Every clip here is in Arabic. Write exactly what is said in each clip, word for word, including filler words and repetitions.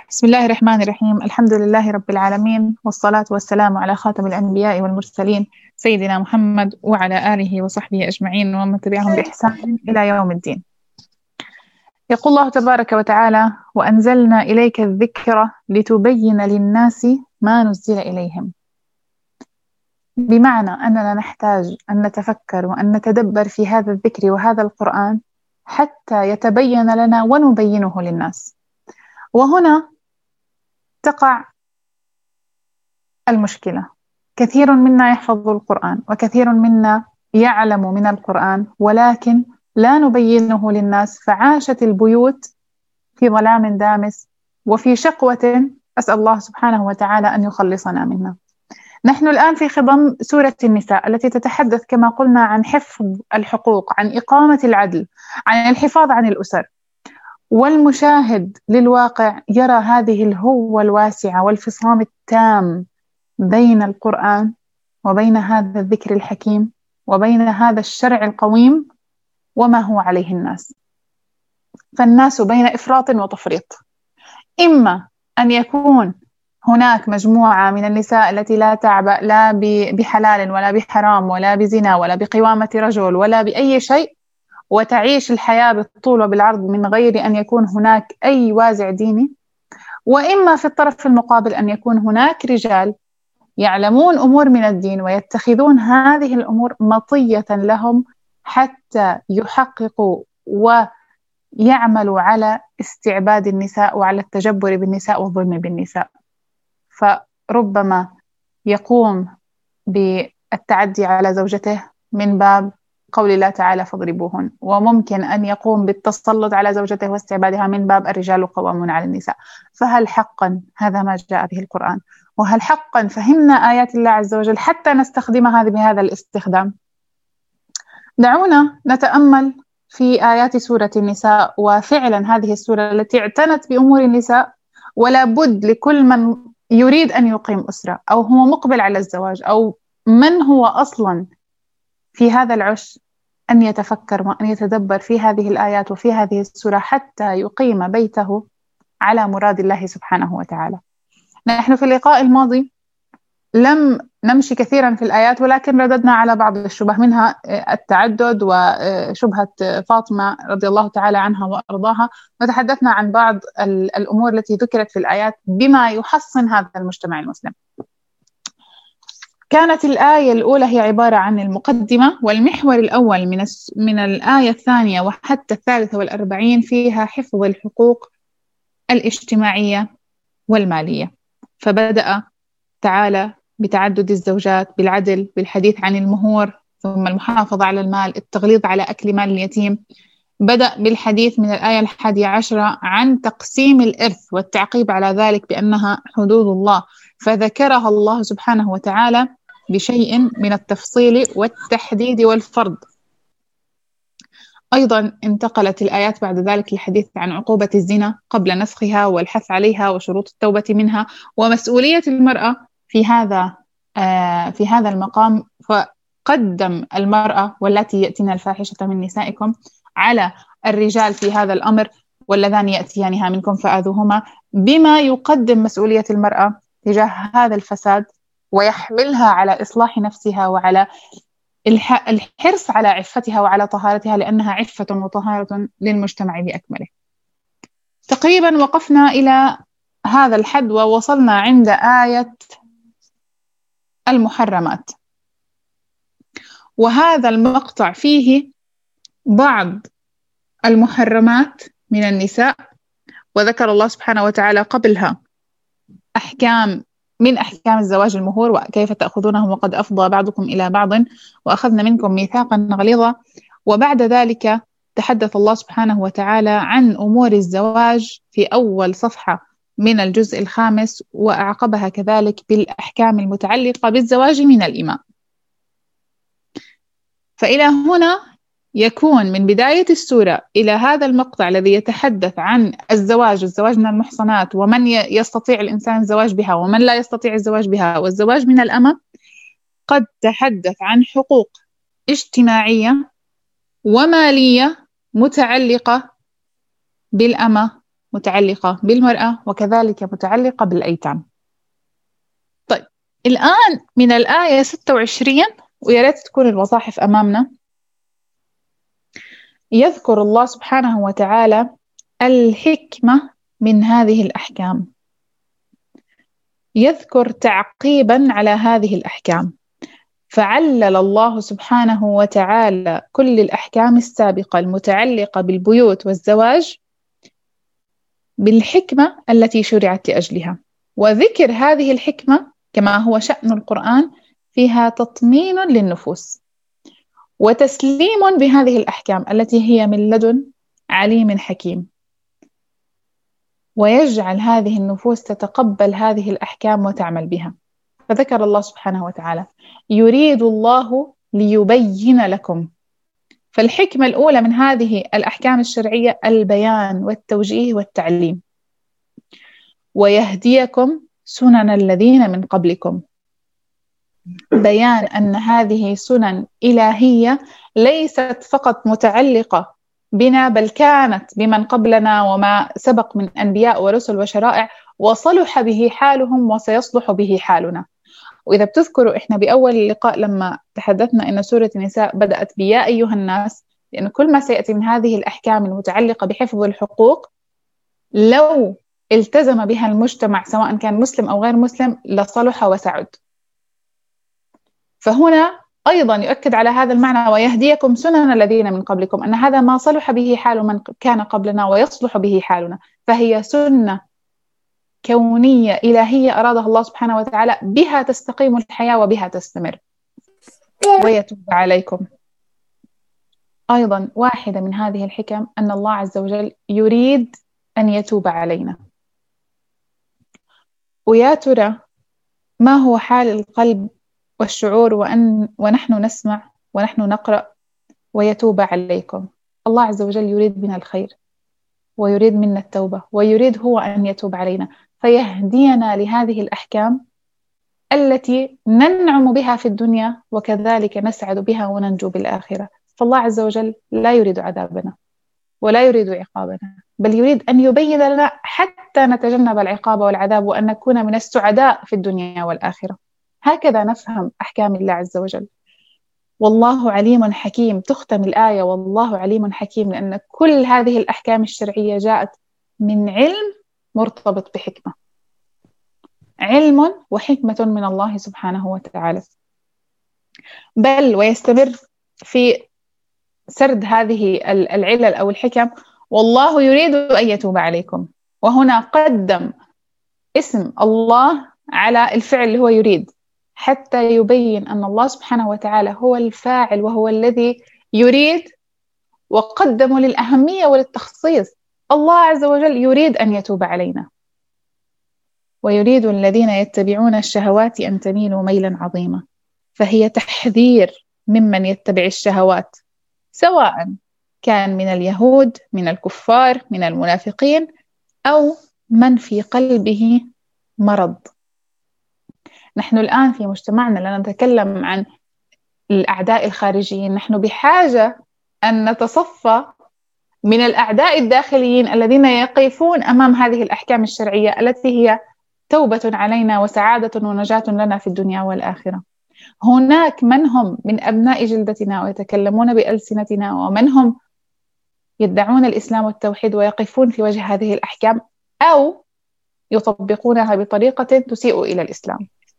بسم الله الرحمن الرحيم. الحمد لله رب العالمين، والصلاة والسلام على خاتم الأنبياء والمرسلين سيدنا محمد وعلى آله وصحبه أجمعين ومن تبعهم بإحسان إلى يوم الدين. يقول الله تبارك وتعالى: وأنزلنا إليك الذكر لتبين للناس ما نزل إليهم. بمعنى أننا نحتاج أن نتفكر وأن نتدبر في هذا الذكر وهذا القرآن حتى يتبين لنا ونبينه للناس. وهنا تقع المشكلة. كثير منا يحفظ القرآن وكثير منا يعلم من القرآن، ولكن لا نبينه للناس، فعاشت البيوت في ظلام دامس وفي شقوة، أسأل الله سبحانه وتعالى أن يخلصنا منها. نحن الآن في خضم سورة النساء التي تتحدث كما قلنا عن حفظ الحقوق، عن إقامة العدل، عن الحفاظ عن الأسر. والمشاهد للواقع يرى هذه الهوة الواسعة والفصام التام بين القرآن وبين هذا الذكر الحكيم وبين هذا الشرع القويم وما هو عليه الناس. فالناس بين إفراط وتفريط. إما أن يكون هناك مجموعة من النساء التي لا تعبأ لا بحلال ولا بحرام ولا بزنا ولا بقوامة رجل ولا بأي شيء، وتعيش الحياة بالطول وبالعرض من غير أن يكون هناك أي وازع ديني. وإما في الطرف المقابل أن يكون هناك رجال يعلمون أمور من الدين ويتخذون هذه الأمور مطية لهم حتى يحققوا ويعملوا على استعباد النساء وعلى التجبر بالنساء والظلم بالنساء. فربما يقوم بالتعدي على زوجته من باب قول الله تعالى فاضربوهن، وممكن أن يقوم بالتسلط على زوجته واستعبادها من باب الرجال قوامون على النساء. فهل حقا هذا ما جاء به القرآن؟ وهل حقا فهمنا آيات الله عز وجل حتى نستخدمها بهذا الاستخدام؟ دعونا نتأمل في آيات سورة النساء. وفعلا هذه السورة التي اعتنت بأمور النساء، ولا بد لكل من يريد أن يقيم أسرة أو هو مقبل على الزواج أو من هو أصلا في هذا العش أن يتفكر وأن يتدبر في هذه الآيات وفي هذه السورة حتى يقيم بيته على مراد الله سبحانه وتعالى. نحن في اللقاء الماضي لم نمشي كثيرا في الآيات، ولكن رددنا على بعض الشبه، منها التعدد وشبهة فاطمة رضي الله تعالى عنها وأرضاها، وتحدثنا عن بعض الأمور التي ذكرت في الآيات بما يحصن هذا المجتمع المسلم. كانت الآية الأولى هي عبارة عن المقدمة، والمحور الأول من من الآية الثانية وحتى الثالثة والأربعين فيها حفظ الحقوق الاجتماعية والمالية. فبدأ تعالى بتعدد الزوجات، بالعدل، بالحديث عن المهور، ثم المحافظة على المال، التغليظ على أكل مال اليتيم. بدأ بالحديث من الآية الحادية عشرة عن تقسيم الإرث والتعقيب على ذلك بأنها حدود الله، فذكرها الله سبحانه وتعالى بشيء من التفصيل والتحديد والفرض. أيضا انتقلت الآيات بعد ذلك للحديث عن عقوبة الزنا قبل نسخها والحث عليها وشروط التوبة منها ومسؤولية المرأة في هذا آه في هذا المقام. فقدم المرأة والتي يأتين الفاحشة من نسائكم على الرجال في هذا الأمر، واللذان يأتيانها منكم فآذوهما، بما يقدم مسؤولية المرأة تجاه هذا الفساد ويحملها على إصلاح نفسها وعلى الحرص على عفتها وعلى طهارتها، لأنها عفة وطهارة للمجتمع بأكمله. تقريبا وقفنا إلى هذا الحد ووصلنا عند آية المحرمات، وهذا المقطع فيه بعض المحرمات من النساء، وذكر الله سبحانه وتعالى قبلها أحكام من أحكام الزواج المهور وكيف تأخذونه وقد أفضى بعضكم إلى بعض وأخذنا منكم ميثاقا غليظا. وبعد ذلك تحدث الله سبحانه وتعالى عن أمور الزواج في أول صفحة من الجزء الخامس، وأعقبها كذلك بالأحكام المتعلقة بالزواج من الإماء. فإلى هنا يكون من بداية السورة إلى هذا المقطع الذي يتحدث عن الزواج الزواج من المحصنات ومن يستطيع الإنسان الزواج بها ومن لا يستطيع الزواج بها والزواج من الأمة، قد تحدث عن حقوق اجتماعية ومالية متعلقة بالأمة متعلقة بالمرأة وكذلك متعلقة بالأيتام. طيب الآن من الآية ستة وعشرين، ويا ريت تكون المصاحف أمامنا، يذكر الله سبحانه وتعالى الحكمة من هذه الأحكام، يذكر تعقيبا على هذه الأحكام. فعلل الله سبحانه وتعالى كل الأحكام السابقة المتعلقة بالبيوت والزواج بالحكمة التي شرعت لأجلها، وذكر هذه الحكمة كما هو شأن القرآن فيها تطمين للنفوس وتسليم بهذه الأحكام التي هي من لدن عليم حكيم، ويجعل هذه النفوس تتقبل هذه الأحكام وتعمل بها. فذكر الله سبحانه وتعالى يريد الله ليبين لكم. فالحكمة الأولى من هذه الأحكام الشرعية البيان والتوجيه والتعليم. ويهديكم سنن الذين من قبلكم، بيان أن هذه سنن إلهية ليست فقط متعلقة بنا، بل كانت بمن قبلنا وما سبق من أنبياء ورسل وشرائع، وصلح به حالهم وسيصلح به حالنا. وإذا بتذكروا إحنا بأول اللقاء لما تحدثنا إن سورة النساء بدأت بيا أيها الناس، لأن كل ما سيأتي من هذه الأحكام المتعلقة بحفظ الحقوق لو التزم بها المجتمع سواء كان مسلم أو غير مسلم لصلح وسعد. فهنا أيضا يؤكد على هذا المعنى ويهديكم سنن الذين من قبلكم، أن هذا ما صلح به حال من كان قبلنا ويصلح به حالنا. فهي سنة كونية إلهية أرادها الله سبحانه وتعالى، بها تستقيم الحياة وبها تستمر. ويتوب عليكم أيضا واحدة من هذه الحكم، أن الله عز وجل يريد أن يتوب علينا. ويا ترى ما هو حال القلب والشعور وأن ونحن نسمع ونحن نقرأ ويتوب عليكم؟ الله عز وجل يريد منا الخير ويريد منا التوبة، ويريد هو أن يتوب علينا، فيهدينا لهذه الأحكام التي ننعم بها في الدنيا وكذلك نسعد بها وننجو بالآخرة. فالله عز وجل لا يريد عذابنا ولا يريد عقابنا، بل يريد أن يبين لنا حتى نتجنب العقاب والعذاب وأن نكون من السعداء في الدنيا والآخرة. هكذا نفهم أحكام الله عز وجل. والله عليم حكيم، تختم الآية والله عليم حكيم، لأن كل هذه الأحكام الشرعية جاءت من علم مرتبط بحكمة، علم وحكمة من الله سبحانه وتعالى. بل ويستمر في سرد هذه العلل أو الحكم، والله يريد أن يتوب عليكم. وهنا قدم اسم الله على الفعل اللي هو يريد، حتى يبين أن الله سبحانه وتعالى هو الفاعل وهو الذي يريد، وقدمه للأهمية وللتخصيص. الله عز وجل يريد أن يتوب علينا. ويريد الذين يتبعون الشهوات أن تميلوا ميلا عظيما. فهي تحذير ممن يتبع الشهوات، سواء كان من اليهود، من الكفار، من المنافقين، أو من في قلبه مرض. نحن الآن في مجتمعنا لا نتكلم عن الأعداء الخارجيين، نحن بحاجة أن نتصفى من الأعداء الداخليين الذين يقفون أمام هذه الأحكام الشرعية التي هي توبة علينا وسعادة ونجاة لنا في الدنيا والآخرة. هناك من هم من أبناء جلدتنا ويتكلمون بألسنتنا، ومن هم يدعون الإسلام والتوحيد ويقفون في وجه هذه الأحكام أو يطبقونها بطريقة تسيء إلى الإسلام.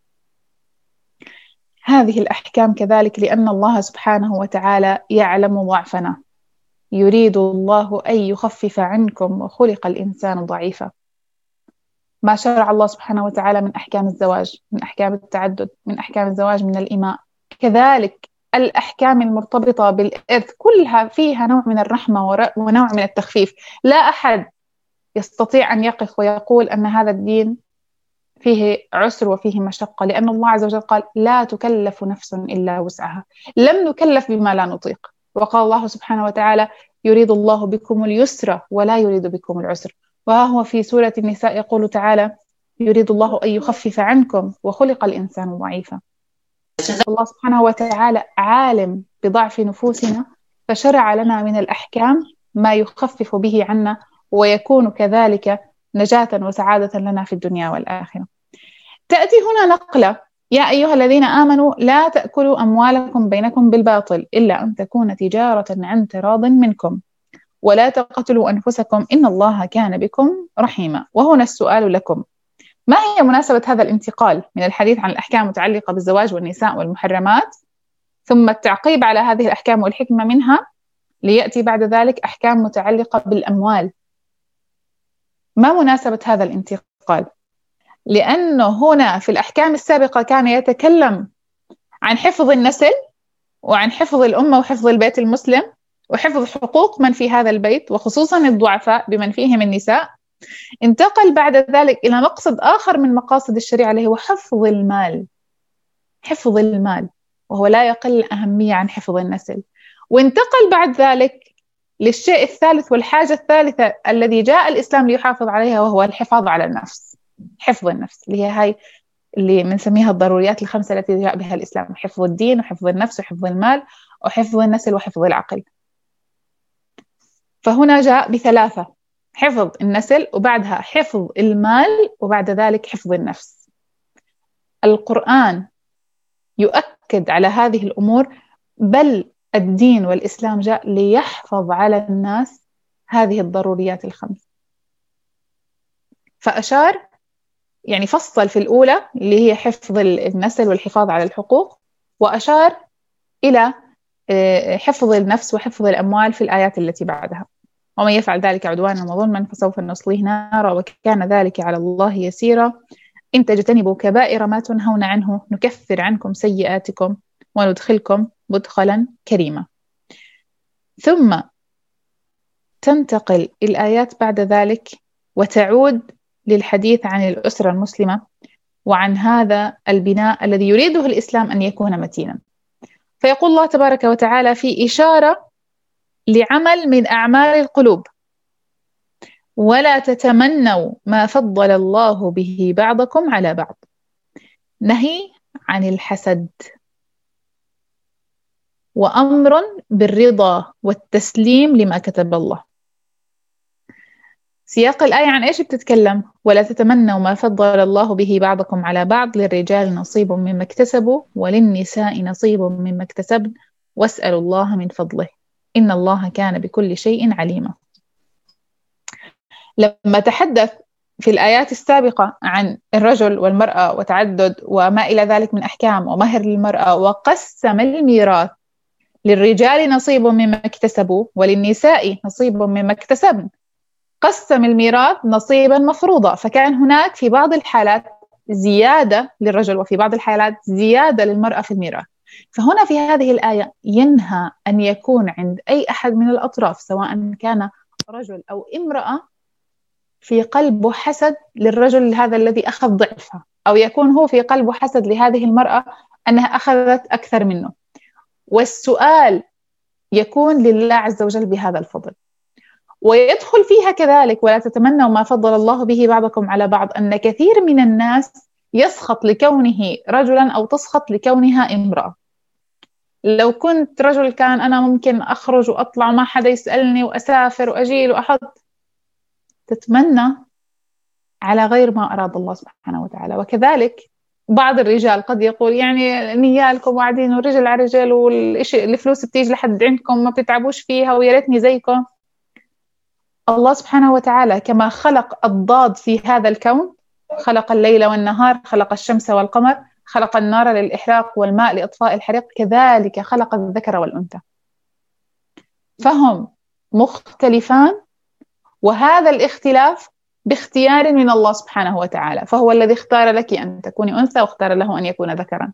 هذه الأحكام كذلك لأن الله سبحانه وتعالى يعلم ضعفنا، يريد الله أن يخفف عنكم وخلق الإنسان ضعيفا. ما شرع الله سبحانه وتعالى من أحكام الزواج، من أحكام التعدد، من أحكام الزواج من الإماء، كذلك الأحكام المرتبطة بالإرث، كلها فيها نوع من الرحمة ونوع من التخفيف. لا أحد يستطيع أن يقف ويقول أن هذا الدين فيه عسر وفيه مشقة، لأن الله عز وجل قال لا تكلف نفس إلا وسعها. لم نكلف بما لا نطيق. وقال الله سبحانه وتعالى يريد الله بكم اليسر ولا يريد بكم العسر. وها هو في سورة النساء يقول تعالى يريد الله أن يخفف عنكم وخلق الإنسان ضعيفا. الله سبحانه وتعالى عالم بضعف نفوسنا، فشرع لنا من الأحكام ما يخفف به عنا ويكون كذلك نجاة وسعادة لنا في الدنيا والآخرة. تأتي هنا نقلة: يا أيها الذين آمنوا لا تأكلوا أموالكم بينكم بالباطل إلا أن تكون تجارة عن تراض منكم ولا تقتلوا أنفسكم إن الله كان بكم رحيما. وهنا السؤال لكم: ما هي مناسبة هذا الانتقال من الحديث عن الأحكام المتعلقة بالزواج والنساء والمحرمات ثم التعقيب على هذه الأحكام والحكمة منها ليأتي بعد ذلك أحكام متعلقة بالأموال؟ ما مناسبة هذا الانتقال؟ لأنه هنا في الأحكام السابقة كان يتكلم عن حفظ النسل وعن حفظ الأمة وحفظ البيت المسلم وحفظ حقوق من في هذا البيت وخصوصا الضعفاء بمن فيهم النساء. انتقل بعد ذلك إلى مقصد آخر من مقاصد الشريعة اللي هو حفظ المال، حفظ المال، وهو لا يقل أهمية عن حفظ النسل. وانتقل بعد ذلك للشيء الثالث والحاجة الثالثة الذي جاء الإسلام ليحافظ عليها، وهو الحفاظ على النفس، حفظ النفس اللي هي هاي اللي بنسميها الضروريات الخمسة التي جاء بها الإسلام: حفظ الدين وحفظ النفس وحفظ المال وحفظ النسل وحفظ العقل. فهنا جاء بثلاثة: حفظ النسل وبعدها حفظ المال وبعد ذلك حفظ النفس. القرآن يؤكد على هذه الأمور، بل الدين والإسلام جاء ليحفظ على الناس هذه الضروريات الخمس. فأشار يعني فصل في الأولى اللي هي حفظ النسل والحفاظ على الحقوق، وأشار إلى حفظ النفس وحفظ الأموال في الآيات التي بعدها: ومن يفعل ذلك عدوانا وظلما فسوف نصليه نارا وكان ذلك على الله يسيرا إن تجتنبوا كبائر ما تنهون عنه نكفر عنكم سيئاتكم وندخلكم مدخلا كريما. ثم تنتقل الآيات بعد ذلك وتعود للحديث عن الأسرة المسلمة وعن هذا البناء الذي يريده الإسلام أن يكون متينا. فيقول الله تبارك وتعالى في إشارة لعمل من أعمال القلوب: ولا تتمنوا ما فضل الله به بعضكم على بعض. نهي عن الحسد وأمر بالرضا والتسليم لما كتب الله. سياق الآية عن إيش بتتكلم؟ ولا تتمنوا ما فضل الله به بعضكم على بعض، للرجال نصيب مما اكتسبوا وللنساء نصيب مما اكتسبن واسألوا الله من فضله إن الله كان بكل شيء عليما. لما تحدث في الآيات السابقة عن الرجل والمرأة وتعدد وما إلى ذلك من أحكام ومهر للمرأة، وقسم الميراث: للرجال نصيب مما اكتسبوا وللنساء نصيب مما اكتسبن، قسم الميراث نصيبا مفروضا. فكان هناك في بعض الحالات زيادة للرجل وفي بعض الحالات زيادة للمرأة في الميراث. فهنا في هذه الآية ينهى أن يكون عند أي أحد من الأطراف سواء كان رجل أو امرأة في قلبه حسد للرجل هذا الذي أخذ ضعفها، أو يكون هو في قلبه حسد لهذه المرأة أنها أخذت أكثر منه، والسؤال يكون لله عز وجل بهذا الفضل. ويدخل فيها كذلك ولا تتمنوا ما فضل الله به بعضكم على بعض، أن كثير من الناس يسخط لكونه رجلا أو تسخط لكونها امرأة. لو كنت رجل كان أنا ممكن أخرج وأطلع وما حدا يسألني وأسافر وأجيل وأحط، تتمنى على غير ما أراد الله سبحانه وتعالى. وكذلك بعض الرجال قد يقول يعني نيالكم وعدين والرجل على رجل والإشي الفلوس بتيجي لحد عندكم ما بتتعبوش فيها ويا ريتني زيكم. الله سبحانه وتعالى كما خلق الضاد في هذا الكون، خلق الليل والنهار، خلق الشمس والقمر، خلق النار للإحراق والماء لإطفاء الحريق، كذلك خلق الذكر والأنثى، فهم مختلفان، وهذا الاختلاف باختيار من الله سبحانه وتعالى، فهو الذي اختار لك أن تكوني أنثى واختار له أن يكون ذكرا.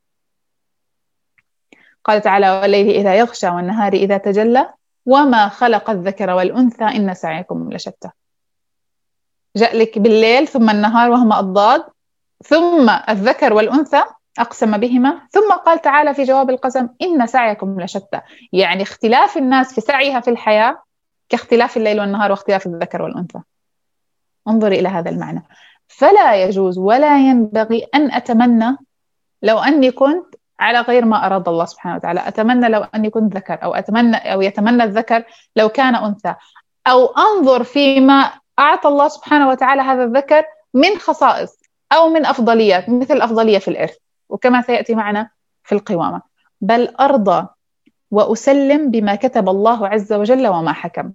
قال تعالى: والليل إذا يغشى والنهار إذا تجلى وما خلق الذكر والأنثى إن سعيكم لشتى. جاء لك بالليل ثم النهار وهما الضاد، ثم الذكر والأنثى أقسم بهما، ثم قال تعالى في جواب القسم: إن سعيكم لشتى. يعني اختلاف الناس في سعيها في الحياة كاختلاف الليل والنهار واختلاف الذكر والأنثى. انظر إلى هذا المعنى. فلا يجوز ولا ينبغي أن أتمنى لو أني كنت على غير ما أراد الله سبحانه وتعالى، أتمنى لو أني كنت ذكر، أو أتمنى أو يتمنى الذكر لو كان أنثى، أو أنظر فيما أعطى الله سبحانه وتعالى هذا الذكر من خصائص أو من أفضليات، مثل الأفضلية في الإرث، وكما سيأتي معنا في القوامة، بل أرضى وأسلم بما كتب الله عز وجل وما حكم.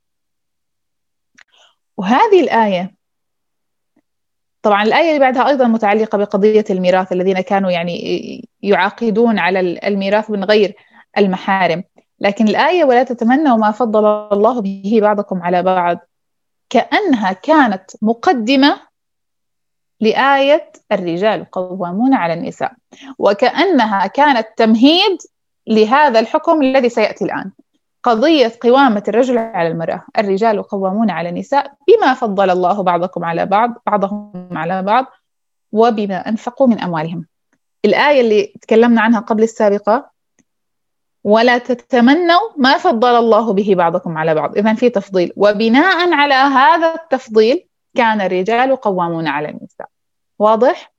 وهذه الآية، طبعا الآية اللي بعدها أيضا متعلقة بقضية الميراث، الذين كانوا يعني يعاقدون على الميراث من غير المحارم، لكن الآية ولا تتمنوا ما فضل الله به بعضكم على بعض كأنها كانت مقدمة لآية الرجال قوامون على النساء، وكأنها كانت تمهيد لهذا الحكم الذي سيأتي الآن، قضية قوامة الرجل على المرأة. الرجال قوامون على النساء بما فضل الله بعضكم على بعض بعضهم على بعض وبما أنفقوا من أموالهم. الآية اللي تكلمنا عنها قبل السابقة، ولا تتمنوا ما فضل الله به بعضكم على بعض، إذن في تفضيل، وبناء على هذا التفضيل كان الرجال قوامون على النساء. واضح؟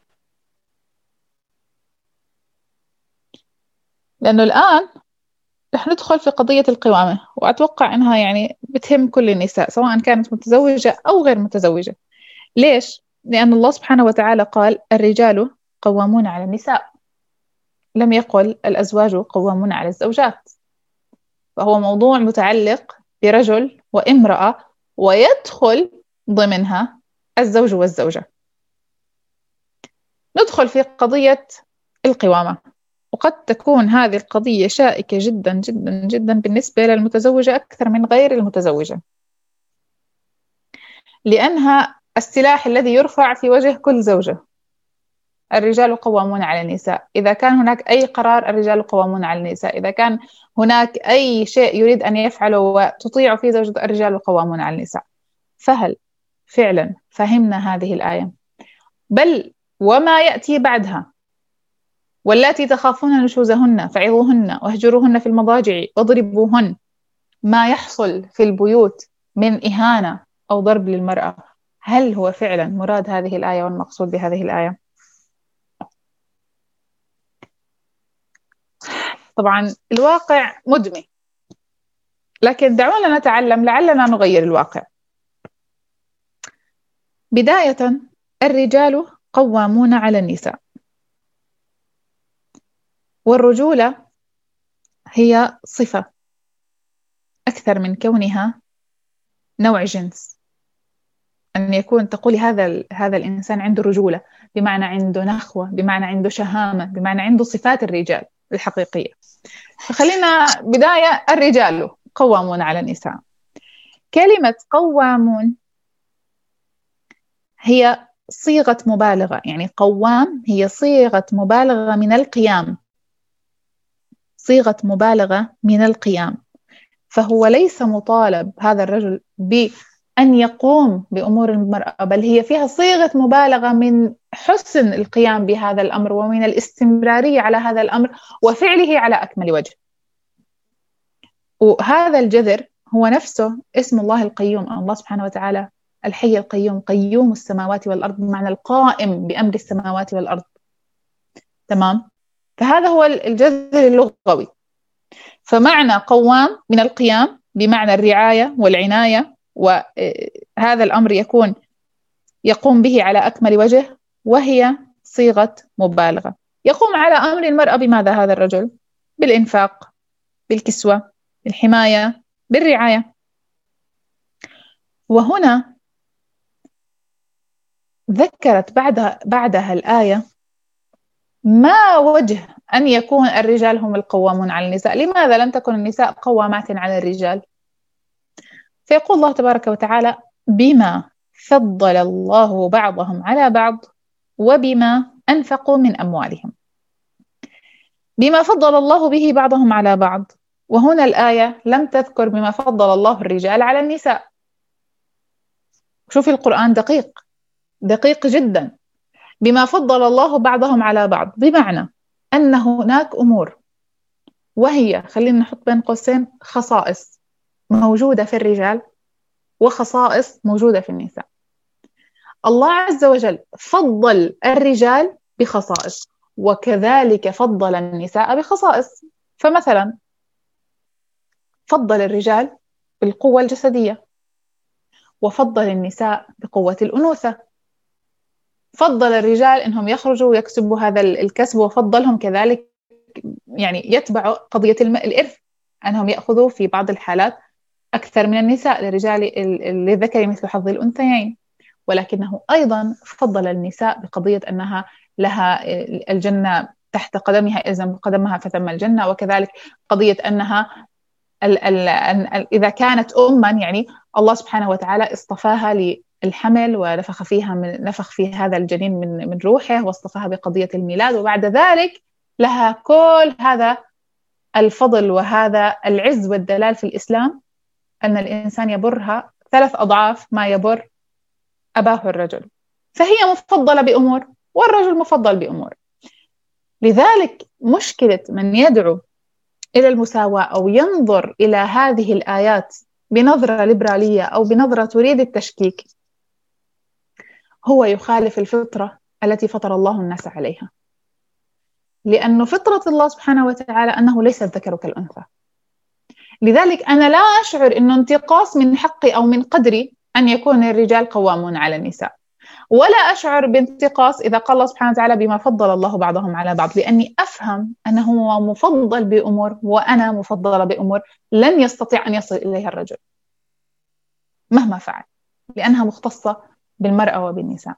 لأنه الآن رح ندخل في قضية القوامة، وأتوقع أنها يعني بتهم كل النساء سواء كانت متزوجة أو غير متزوجة. ليش؟ لأن الله سبحانه وتعالى قال الرجال قوامون على النساء، لم يقل الأزواج قوامون على الزوجات، فهو موضوع متعلق برجل وامرأة، ويدخل ضمنها الزوج والزوجة. ندخل في قضية القوامة، وقد تكون هذه القضية شائكة جدا جدا جدا بالنسبة للمتزوجة أكثر من غير المتزوجة، لأنها السلاح الذي يرفع في وجه كل زوجة. الرجال قوامون على النساء، إذا كان هناك أي قرار الرجال قوامون على النساء، إذا كان هناك أي شيء يريد أن يفعله وتطيع فيه زوجته الرجال قوامون على النساء. فهل فعلا فهمنا هذه الآية؟ بل وما يأتي بعدها، واللاتي تخافون نشوزهن فعظوهن واهجروهن في المضاجع واضربوهن، ما يحصل في البيوت من إهانة أو ضرب للمرأة، هل هو فعلا مراد هذه الآية والمقصود بهذه الآية؟ طبعا الواقع مدمي، لكن دعونا نتعلم لعلنا نغير الواقع. بداية، الرجال قوامون على النساء، والرجولة هي صفة أكثر من كونها نوع جنس. أن يكون تقولي هذا هذا الإنسان عنده رجولة، بمعنى عنده نخوة، بمعنى عنده شهامة، بمعنى عنده صفات الرجال الحقيقية. فخلينا بداية، الرجال قوامون على النساء. كلمة قوامون هي صيغة مبالغة، يعني قوام هي صيغة مبالغة من القيام، صيغة مبالغة من القيام. فهو ليس مطالب هذا الرجل بأن يقوم بأمور المرأة، بل هي فيها صيغة مبالغة من حسن القيام بهذا الأمر ومن الاستمرارية على هذا الأمر وفعله على أكمل وجه. وهذا الجذر هو نفسه اسم الله القيوم. الله سبحانه وتعالى الحي القيوم، قيوم السماوات والأرض، بمعنى القائم بأمر السماوات والأرض. تمام؟ فهذا هو الجذر اللغوي. فمعنى قوام من القيام بمعنى الرعاية والعناية، وهذا الأمر يكون يقوم به على أكمل وجه، وهي صيغة مبالغة. يقوم على أمر المرأة بماذا هذا الرجل؟ بالإنفاق، بالكسوة، بالحماية، بالرعاية. وهنا ذكرت بعدها, بعدها الآية ما وجه أن يكون الرجال هم القوامون على النساء. لماذا لم تكن النساء قوامات على الرجال؟ فيقول الله تبارك وتعالى بما فضل الله بعضهم على بعض وبما أنفقوا من أموالهم. بما فضل الله به بعضهم على بعض، وهنا الآية لم تذكر بما فضل الله الرجال على النساء. شوفي القرآن دقيق دقيق جدا. بما فضل الله بعضهم على بعض بمعنى أن هناك أمور، وهي خلينا نحط بين قوسين خصائص موجودة في الرجال وخصائص موجودة في النساء. الله عز وجل فضل الرجال بخصائص، وكذلك فضل النساء بخصائص. فمثلا فضل الرجال بالقوة الجسدية، وفضل النساء بقوة الأنوثة. فضل الرجال إنهم يخرجوا ويكسبوا هذا الكسب، وفضلهم كذلك يعني يتبعوا قضية الإرث، أنهم يأخذوا في بعض الحالات أكثر من النساء، للرجال للذكر مثل حظ الأنثيين. ولكنه أيضا فضل النساء بقضية أنها لها الجنة تحت قدمها، إذا قدمها فثم الجنة، وكذلك قضية أنها ال ال ال إذا كانت أما، يعني الله سبحانه وتعالى اصطفاها للحمل ونفخ فيها من نفخ في هذا الجنين من من روحه، واصطفاها بقضية الميلاد، وبعد ذلك لها كل هذا الفضل وهذا العز والدلال في الإسلام، أن الإنسان يبرها ثلاث أضعاف ما يبر أباه الرجل. فهي مفضلة بأمور والرجل مفضل بأمور. لذلك مشكلة من يدعو إلى المساواة أو ينظر إلى هذه الآيات بنظرة ليبرالية أو بنظرة تريد التشكيك، هو يخالف الفطرة التي فطر الله الناس عليها. لأن فطرة الله سبحانه وتعالى أنه ليس الذكر كالأنثى. لذلك أنا لا أشعر أنه انتقاص من حقي أو من قدري أن يكون الرجال قوامون على النساء، ولا أشعر بانتقاص إذا قال الله سبحانه وتعالى بما فضل الله بعضهم على بعض، لأني أفهم أنه هو مفضل بأمور وأنا مفضلة بأمور لن يستطيع أن يصل إليها الرجل مهما فعل، لأنها مختصة بالمرأة وبالنساء.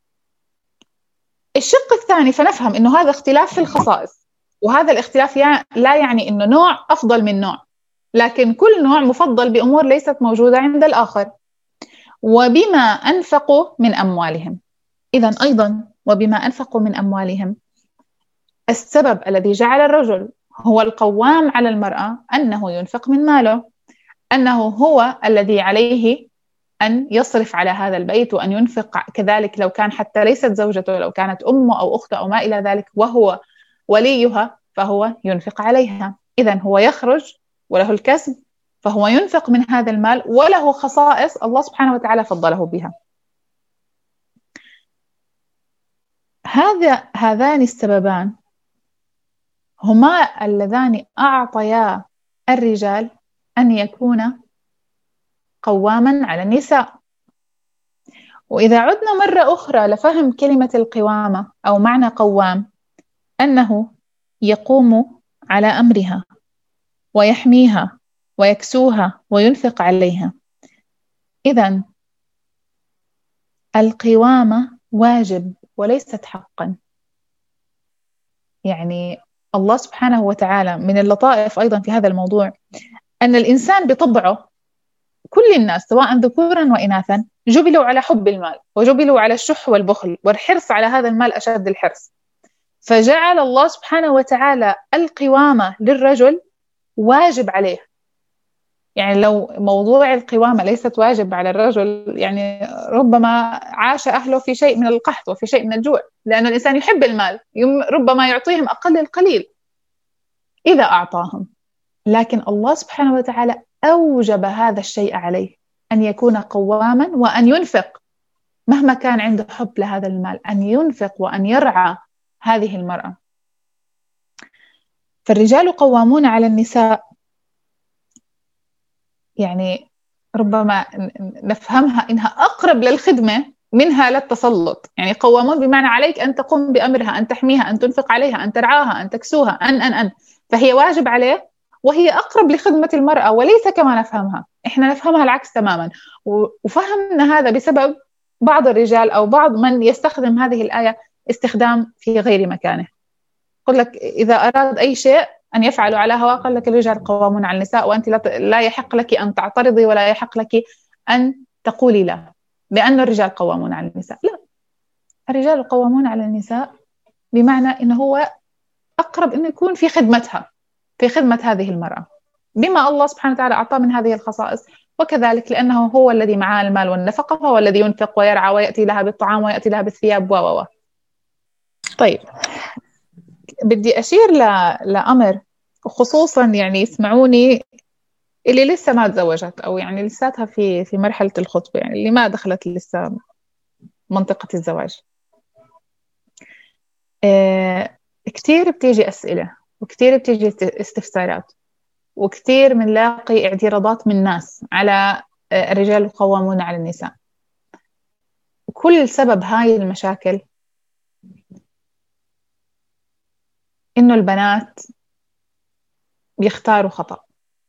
الشق الثاني، فنفهم أنه هذا اختلاف في الخصائص، وهذا الاختلاف لا يعني أنه نوع أفضل من نوع، لكن كل نوع مفضل بأمور ليست موجودة عند الآخر. وبما أنفقوا من أموالهم، إذن أيضا وبما أنفقوا من أموالهم، السبب الذي جعل الرجل هو القوام على المرأة أنه ينفق من ماله، أنه هو الذي عليه أن يصرف على هذا البيت وأن ينفق كذلك، لو كان حتى ليست زوجته، لو كانت أمه أو أخته أو ما إلى ذلك وهو وليها، فهو ينفق عليها. إذن هو يخرج وله الكسب، فهو ينفق من هذا المال، وله خصائص الله سبحانه وتعالى فضله بها. هذا هذان السببان هما اللذان أعطيا الرجال أن يكون قواما على النساء. وإذا عدنا مرة أخرى لفهم كلمة القوامة أو معنى قوام، أنه يقوم على أمرها ويحميها ويكسوها وينفق عليها. إذن القوامة واجب وليست حقا. يعني الله سبحانه وتعالى من اللطائف أيضا في هذا الموضوع أن الإنسان بطبعه، كل الناس سواء ذكورا وإناثا، جبلوا على حب المال، وجبلوا على الشح والبخل والحرص على هذا المال أشد الحرص. فجعل الله سبحانه وتعالى القوامة للرجل واجب عليه. يعني لو موضوع القوامة ليست واجب على الرجل، يعني ربما عاش أهله في شيء من القحط وفي شيء من الجوع، لأن الإنسان يحب المال، ربما يعطيهم أقل القليل إذا أعطاهم. لكن الله سبحانه وتعالى أوجب هذا الشيء عليه، أن يكون قواما وأن ينفق مهما كان عنده حب لهذا المال، أن ينفق وأن يرعى هذه المرأة. فالرجال قوامون على النساء، يعني ربما نفهمها إنها أقرب للخدمة منها للتسلط. يعني قوامون بمعنى عليك أن تقوم بأمرها، أن تحميها، أن تنفق عليها، أن ترعاها، أن تكسوها، أن أن أن فهي واجب عليه، وهي أقرب لخدمة المرأة، وليس كما نفهمها. إحنا نفهمها العكس تماما. وفهمنا هذا بسبب بعض الرجال أو بعض من يستخدم هذه الآية استخدام في غير مكانه. قل لك إذا أراد أي شيء أن يفعلوا على هوا، قال لك الرجال قوامون على النساء، وأنت لا يحق لك أن تعترضي ولا يحق لك أن تقولي لا لأن الرجال قوامون على النساء. لا، الرجال قوامون على النساء بمعنى إنه هو أقرب إنه يكون في خدمتها، في خدمة هذه المرأة، بما الله سبحانه وتعالى أعطاه من هذه الخصائص. وكذلك لأنه هو الذي معاه المال والنفقة، هو الذي ينفق ويرعى ويأتي لها بالطعام ويأتي لها بالثياب و و طيب، بدي أشير ل... لأمر، وخصوصا يعني يسمعوني اللي لسه ما تزوجت، أو يعني لساتها في في مرحلة الخطبة، يعني اللي ما دخلت لسه منطقة الزواج. اه... كتير بتيجي أسئلة وكتير بتيجي استفسارات، وكثير بنلاقي اعتراضات من ناس على الرجال القوامون على النساء. كل سبب هاي المشاكل إنه البنات بيختاروا خطأ.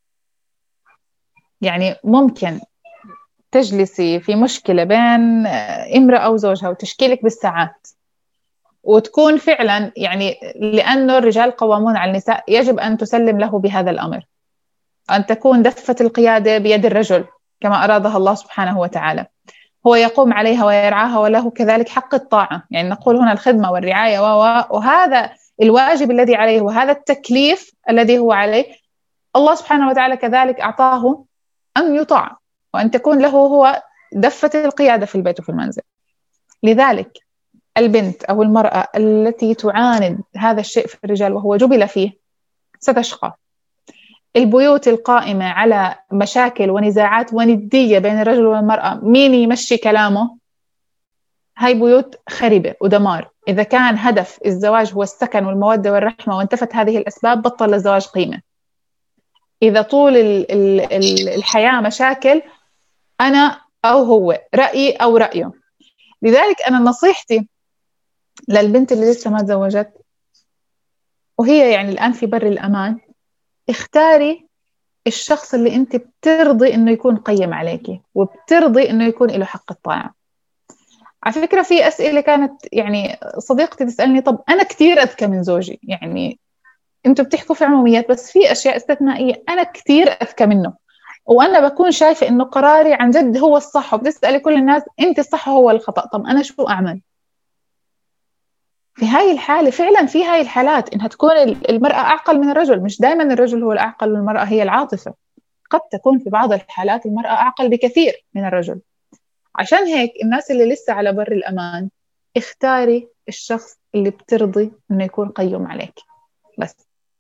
يعني ممكن تجلسي في مشكلة بين امرأة وزوجها وتشكيلك بالساعات، وتكون فعلا يعني لأنه الرجال قوامون على النساء يجب أن تسلم له بهذا الأمر، أن تكون دفة القيادة بيد الرجل كما أرادها الله سبحانه وتعالى، هو يقوم عليها ويرعاها وله كذلك حق الطاعة. يعني نقول هنا الخدمة والرعاية وهذا الواجب الذي عليه وهذا التكليف الذي هو عليه، الله سبحانه وتعالى كذلك أعطاه أن يطاع وأن تكون له هو دفة القيادة في البيت وفي المنزل. لذلك البنت أو المرأة التي تعاند هذا الشيء في الرجال وهو جبل فيه ستشقى. البيوت القائمة على مشاكل ونزاعات وندية بين الرجل والمرأة، مين يمشي كلامه، هاي بيوت خربة ودمار. إذا كان هدف الزواج هو السكن والمودة والرحمة وانتفت هذه الأسباب، بطل الزواج قيمة. إذا طول ال ال الحياة مشاكل، أنا أو هو، رأيي أو رأيه. لذلك أنا نصيحتي للبنت اللي لسه ما تزوجت وهي يعني الآن في بر الأمان، اختاري الشخص اللي أنت بترضي إنه يكون قيم عليكي وبترضي إنه يكون له حق الطاعة. على فكرة في أسئلة كانت يعني صديقتي تسألني، طب أنا كتير أذكى من زوجي، يعني أنتوا بتحكوا في عموميات بس في أشياء استثنائية، أنا كتير أذكى منه وأنا بكون شايفة إنه قراري عن جد هو الصح، وبتسألي كل الناس أنت الصح هو الخطأ، طب أنا شو أعمل؟ في هاي الحالة فعلا، في هاي الحالات إنها تكون المرأة أعقل من الرجل. مش دائما الرجل هو الأعقل والمرأة هي العاطفة، قد تكون في بعض الحالات المرأة أعقل بكثير من الرجل. عشان هيك الناس اللي لسه على بر الأمان، اختاري الشخص اللي بترضي إنه يكون قيم عليك بس.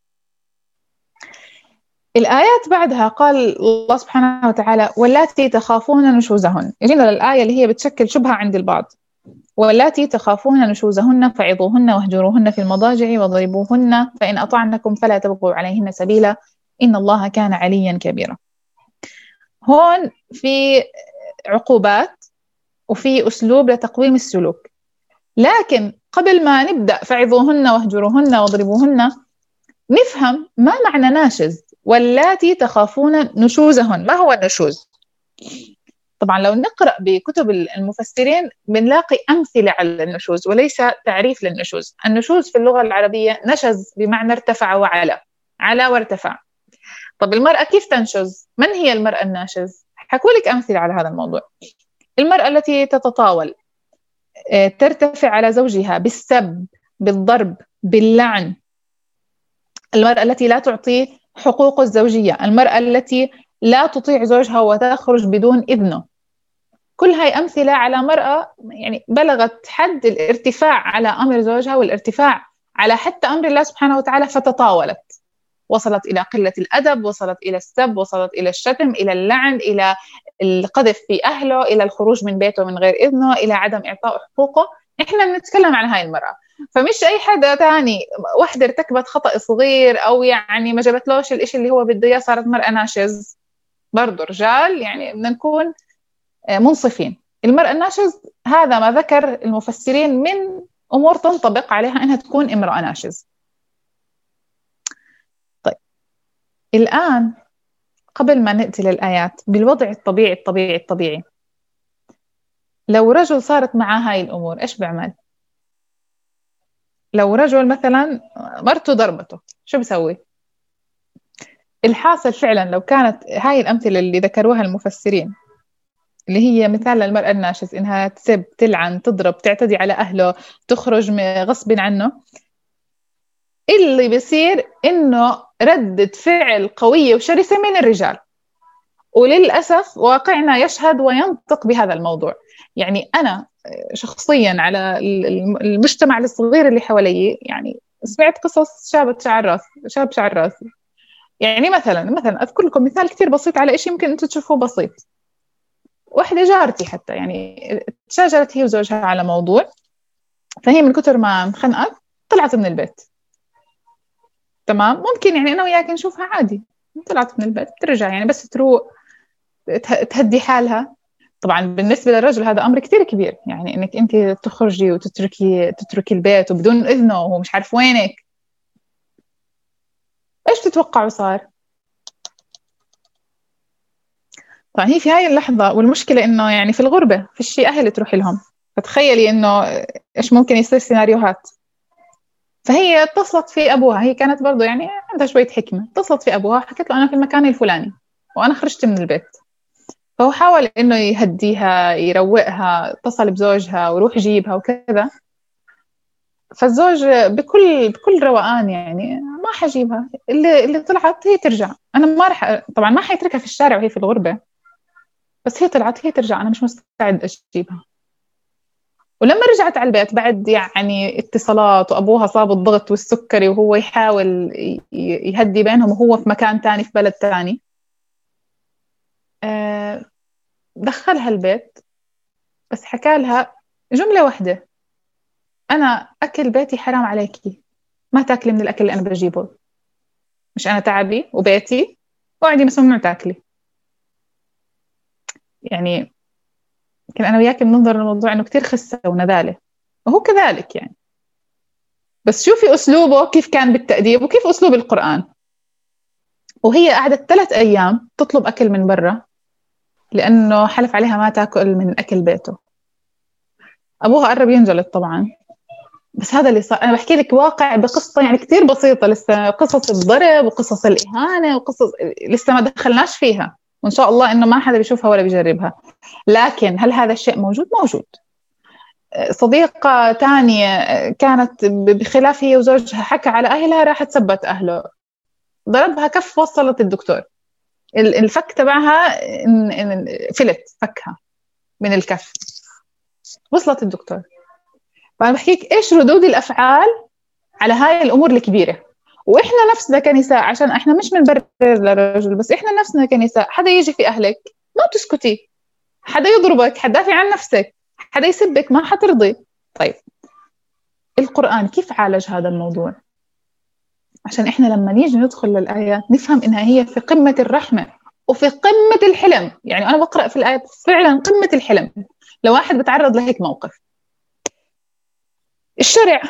الآيات بعدها قال الله سبحانه وتعالى واللاتي تخافون نشوزهن. يجينا للآية اللي هي بتشكل شبهة عند البعض، واللاتي تخافون نشوزهن فعظوهن واهجروهن في المضاجع واضربوهن فإن أطعنكم فلا تبغوا عليهن سبيلا إن الله كان عليا كبيرا. هون في عقوبات وفي أسلوب لتقويم السلوك، لكن قبل ما نبدأ فعظوهن واهجروهن واضربوهن نفهم ما معنى ناشز. واللاتي تخافون نشوزهن، ما هو النشوز؟ طبعا لو نقرأ بكتب المفسرين بنلاقي أمثلة على النشوز وليس تعريف للنشوز. النشوز في اللغة العربية نشز بمعنى ارتفع وعلى، على وارتفع. طب المرأة كيف تنشز؟ من هي المرأة الناشز؟ حكوا لك أمثلة على هذا الموضوع. المرأة التي تتطاول، ترتفع على زوجها بالسب، بالضرب، باللعن. المرأة التي لا تعطي حقوق الزوجية، المرأة التي لا تطيع زوجها وتخرج بدون إذنه. كل هاي أمثلة على مرأة يعني بلغت حد الارتفاع على أمر زوجها والارتفاع على حتى أمر الله سبحانه وتعالى فتطاولت، وصلت إلى قلة الأدب، وصلت إلى السب، وصلت إلى الشتم، إلى اللعن، إلى القذف في أهله، إلى الخروج من بيته من غير إذنه، إلى عدم إعطاء حقوقه. إحنا بنتكلم عن هاي المرأة، فمش أي حدا تاني. واحدة ارتكبت خطأ صغير أو يعني ما جابتلوش الإشي اللي هو بده إياه صارت مرأة ناشز. برضو رجال يعني بدنا نكون منصفين. المرأة الناشز هذا ما ذكر المفسرين من أمور تنطبق عليها أنها تكون امرأة ناشز. طيب الآن قبل ما نأتي للآيات، بالوضع الطبيعي الطبيعي الطبيعي لو رجل صارت معه هاي الأمور إيش بعمل؟ لو رجل مثلا مرته ضربته شو بسوي؟ الحاصل فعلا لو كانت هاي الأمثلة اللي ذكروها المفسرين اللي هي مثال للمرأة الناشز، إنها تسب، تلعن، تضرب، تعتدي على أهله، تخرج غصب عنه، اللي بيصير إنه ردة فعل قوية وشرسة من الرجال. وللأسف واقعنا يشهد وينطق بهذا الموضوع. يعني أنا شخصيا على المجتمع الصغير اللي حوالي يعني سمعت قصص شابة شعر راس، شاب شعر راس. يعني مثلا مثلا أذكر لكم مثال كتير بسيط على إشي يمكن أنتم تشوفوه بسيط. واحدة جارتي حتى يعني تشاجرت هي وزوجها على موضوع، فهي من كتر ما انخنقت طلعت من البيت. تمام، ممكن يعني أنا وياك نشوفها عادي، طلعت من البيت ترجع يعني بس تروق تهدي حالها. طبعا بالنسبة للرجل هذا أمر كتير كبير، يعني إنك أنت تخرجي وتتركي تتركي البيت وبدون إذنه وهو مش عارف وينك. إيش تتوقعوا صار؟ طبعا هي في هاي اللحظة، والمشكلة إنه يعني في الغربة في شيء أهل تروحي لهم، فتخيلي إنه إيش ممكن يصير سيناريوهات. فهي اتصلت في أبوها، هي كانت برضو يعني عندها شوية حكمة، اتصلت في أبوها حكت له أنا في المكان الفلاني وأنا خرجت من البيت. فهو حاول إنه يهديها يروقها، اتصل بزوجها وروح يجيبها وكذا. فالزوج بكل بكل روقان يعني ما حجيبها، اللي اللي طلعت هي ترجع، أنا ما رح طبعا ما حيتركها في الشارع وهي في الغربة، بس هي طلعت هي ترجع، أنا مش مستعد أجيبها. ولما رجعت على البيت بعد يعني اتصالات وأبوها صاب الضغط والسكري وهو يحاول يهدي بينهم وهو في مكان تاني في بلد تاني، دخلها البيت بس حكى لها جملة واحدة: أنا أكل بيتي حرام عليكي، ما تاكلي من الأكل اللي أنا بجيبه، مش أنا تعبي وبيتي وعندي بس ممنوع تاكلي. يعني يمكن أنا وياك بننظر للموضوع إنه كتير خسة ونذالة، وهو كذلك يعني، بس شوفي أسلوبه كيف كان بالتأديب وكيف أسلوب القرآن. وهي قعدت ثلاث أيام تطلب أكل من برا لأنه حلف عليها ما تاكل من أكل بيته. أبوها قرب ينجلط طبعا، بس هذا اللي صار. أنا بحكي لك واقع بقصة يعني كتير بسيطة، لسه قصص الضرب وقصص الإهانة وقصص لسه ما دخلناش فيها، وإن شاء الله إنه ما حدا بيشوفها ولا بيجربها. لكن هل هذا الشيء موجود؟ موجود. صديقة تانية كانت بخلاف هي وزوجها حكى على أهلها، راحت سبت أهله، ضربها كف، وصلت الدكتور. الفك تبعها فلت فكها من الكف، وصلت الدكتور. فأنا بحكيك إيش ردود الأفعال على هاي الأمور الكبيرة. وإحنا نفسنا كنساء، عشان إحنا مش بنبرر للرجل، بس إحنا نفسنا كنساء، حدا يجي في أهلك ما تسكتي، حدا يضربك حدافع عن نفسك، حدا يسبك ما حترضي. طيب القرآن كيف عالج هذا الموضوع؟ عشان إحنا لما نيجي ندخل للآيات نفهم إنها هي في قمة الرحمة وفي قمة الحلم. يعني أنا بقرأ في الآيات فعلا قمة الحلم لو واحد بتعرض لهيك موقف. الشرع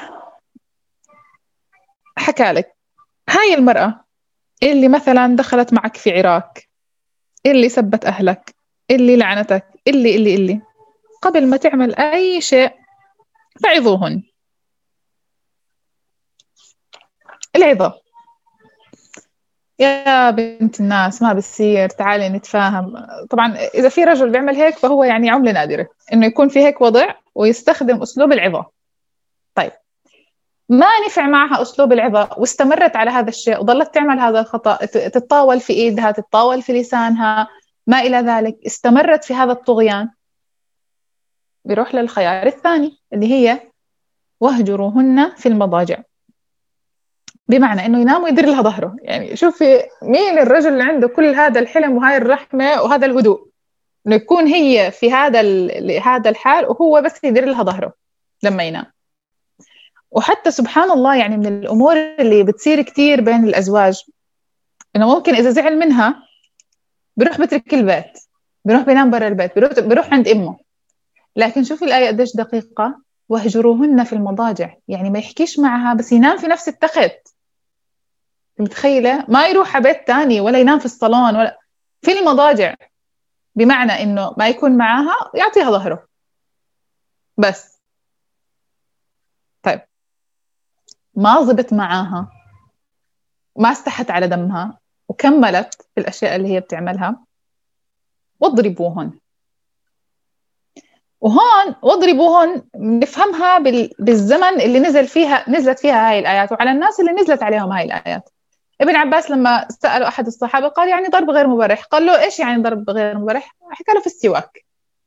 حكى لك هاي المرأة اللي مثلا دخلت معك في عراك، اللي سبت أهلك، اللي لعنتك، اللي اللي اللي قبل ما تعمل أي شيء فعظوهن. العظة يا بنت الناس ما بصير، تعالي نتفاهم. طبعا إذا في رجل بيعمل هيك فهو يعني عملة نادرة إنه يكون في هيك وضع ويستخدم أسلوب العظة. طيب ما نفع معها أسلوب العظة واستمرت على هذا الشيء وظلت تعمل هذا الخطأ، تتطاول في إيدها، تتطاول في لسانها، ما إلى ذلك، استمرت في هذا الطغيان، بيروح للخيار الثاني اللي هي واهجروهن في المضاجع. بمعنى إنه ينام ويدير لها ظهره. يعني شوفي مين الرجل اللي عنده كل هذا الحلم وهاي الرحمة وهذا الهدوء، إنه يكون هي في هذا هذا الحال وهو بس يدير لها ظهره لما ينام. وحتى سبحان الله يعني من الأمور اللي بتصير كتير بين الأزواج إنه ممكن إذا زعل منها بيروح بترك البيت، بيروح بينام برا البيت، بيروح, بيروح عند أمه. لكن شوفي الآية قديش دقيقة: واهجروهن في المضاجع، يعني ما يحكيش معها بس ينام في نفس التخت. متخيلة؟ ما يروح على بيت تاني ولا ينام في الصالون ولا في المضاجع، بمعنى إنه ما يكون معها يعطيها ظهره بس. طيب ما ضبط معاها، ما استحت على دمها وكملت في الأشياء اللي هي بتعملها: واضربوهن. وهون واضربوهن نفهمها بالزمن اللي نزل فيها نزلت فيها هاي الآيات وعلى الناس اللي نزلت عليهم هاي الآيات. ابن عباس لما سألوا أحد الصحابة قال يعني ضرب غير مبرح. قال له إيش يعني ضرب غير مبرح؟ حكى له في السواك.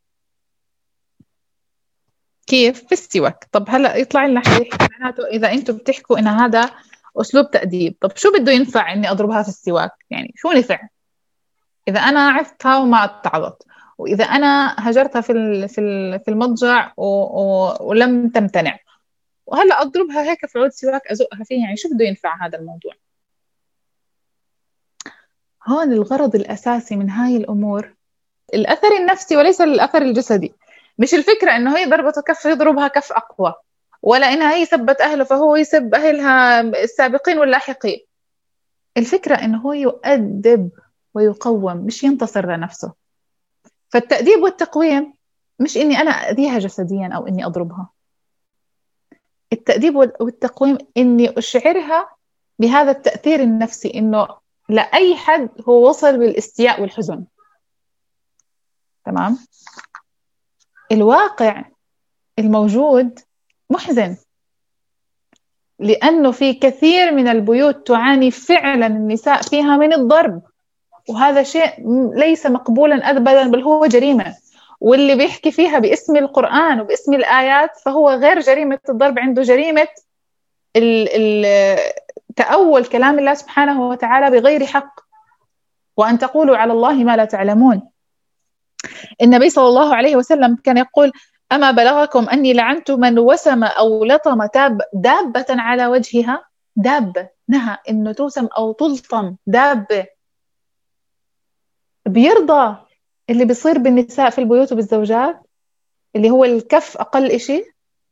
كيف في السواك؟ طب هلا يطلع لنا حديث معناته إذا أنتم بتحكوا إن هذا أسلوب تأديب، طب شو بده ينفع إني أضربها في السواك؟ يعني شو نفع إذا أنا عفتها وما اتعظت، وإذا أنا هجرتها في في في المضجع و... و... ولم تمتنع، وهلا أضربها هيك في عود سواك أزقها فيه؟ يعني شو بده ينفع هذا الموضوع؟ هون الغرض الأساسي من هاي الأمور الأثر النفسي وليس الأثر الجسدي. مش الفكرة إنه هي ضربته كف يضربها كف أقوى، ولا إنها هي سبت أهله فهو يسب أهلها السابقين واللاحقين. الفكرة إنه هو يؤدب ويقوم، مش ينتصر لنفسه. فالتأديب والتقويم مش إني أنا أذيها جسديا أو إني أضربها. التأديب والتقويم إني أشعرها بهذا التأثير النفسي، إنه لأي حد هو وصل بالاستياء والحزن. تمام. الواقع الموجود محزن، لأنه في كثير من البيوت تعاني فعلا النساء فيها من الضرب، وهذا شيء ليس مقبولا أبدا، بل هو جريمة. واللي بيحكي فيها باسم القرآن وباسم الآيات فهو غير جريمة الضرب، عنده جريمة ال ال تأول كلام الله سبحانه وتعالى بغير حق، وأن تقولوا على الله ما لا تعلمون. النبي صلى الله عليه وسلم كان يقول: أما بلغكم أني لعنت من وسم أو لطم دابة على وجهها. دابة، نهى إنه توسم أو تلطم دابة. بيرضى اللي بيصير بالنساء في البيوت وبالزوجات اللي هو الكف أقل إشي؟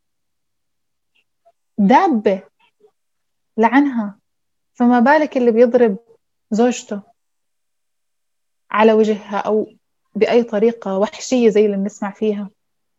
دابة لعنها، فما بالك اللي بيضرب زوجته على وجهها أو بأي طريقة وحشية زي اللي بنسمع فيها.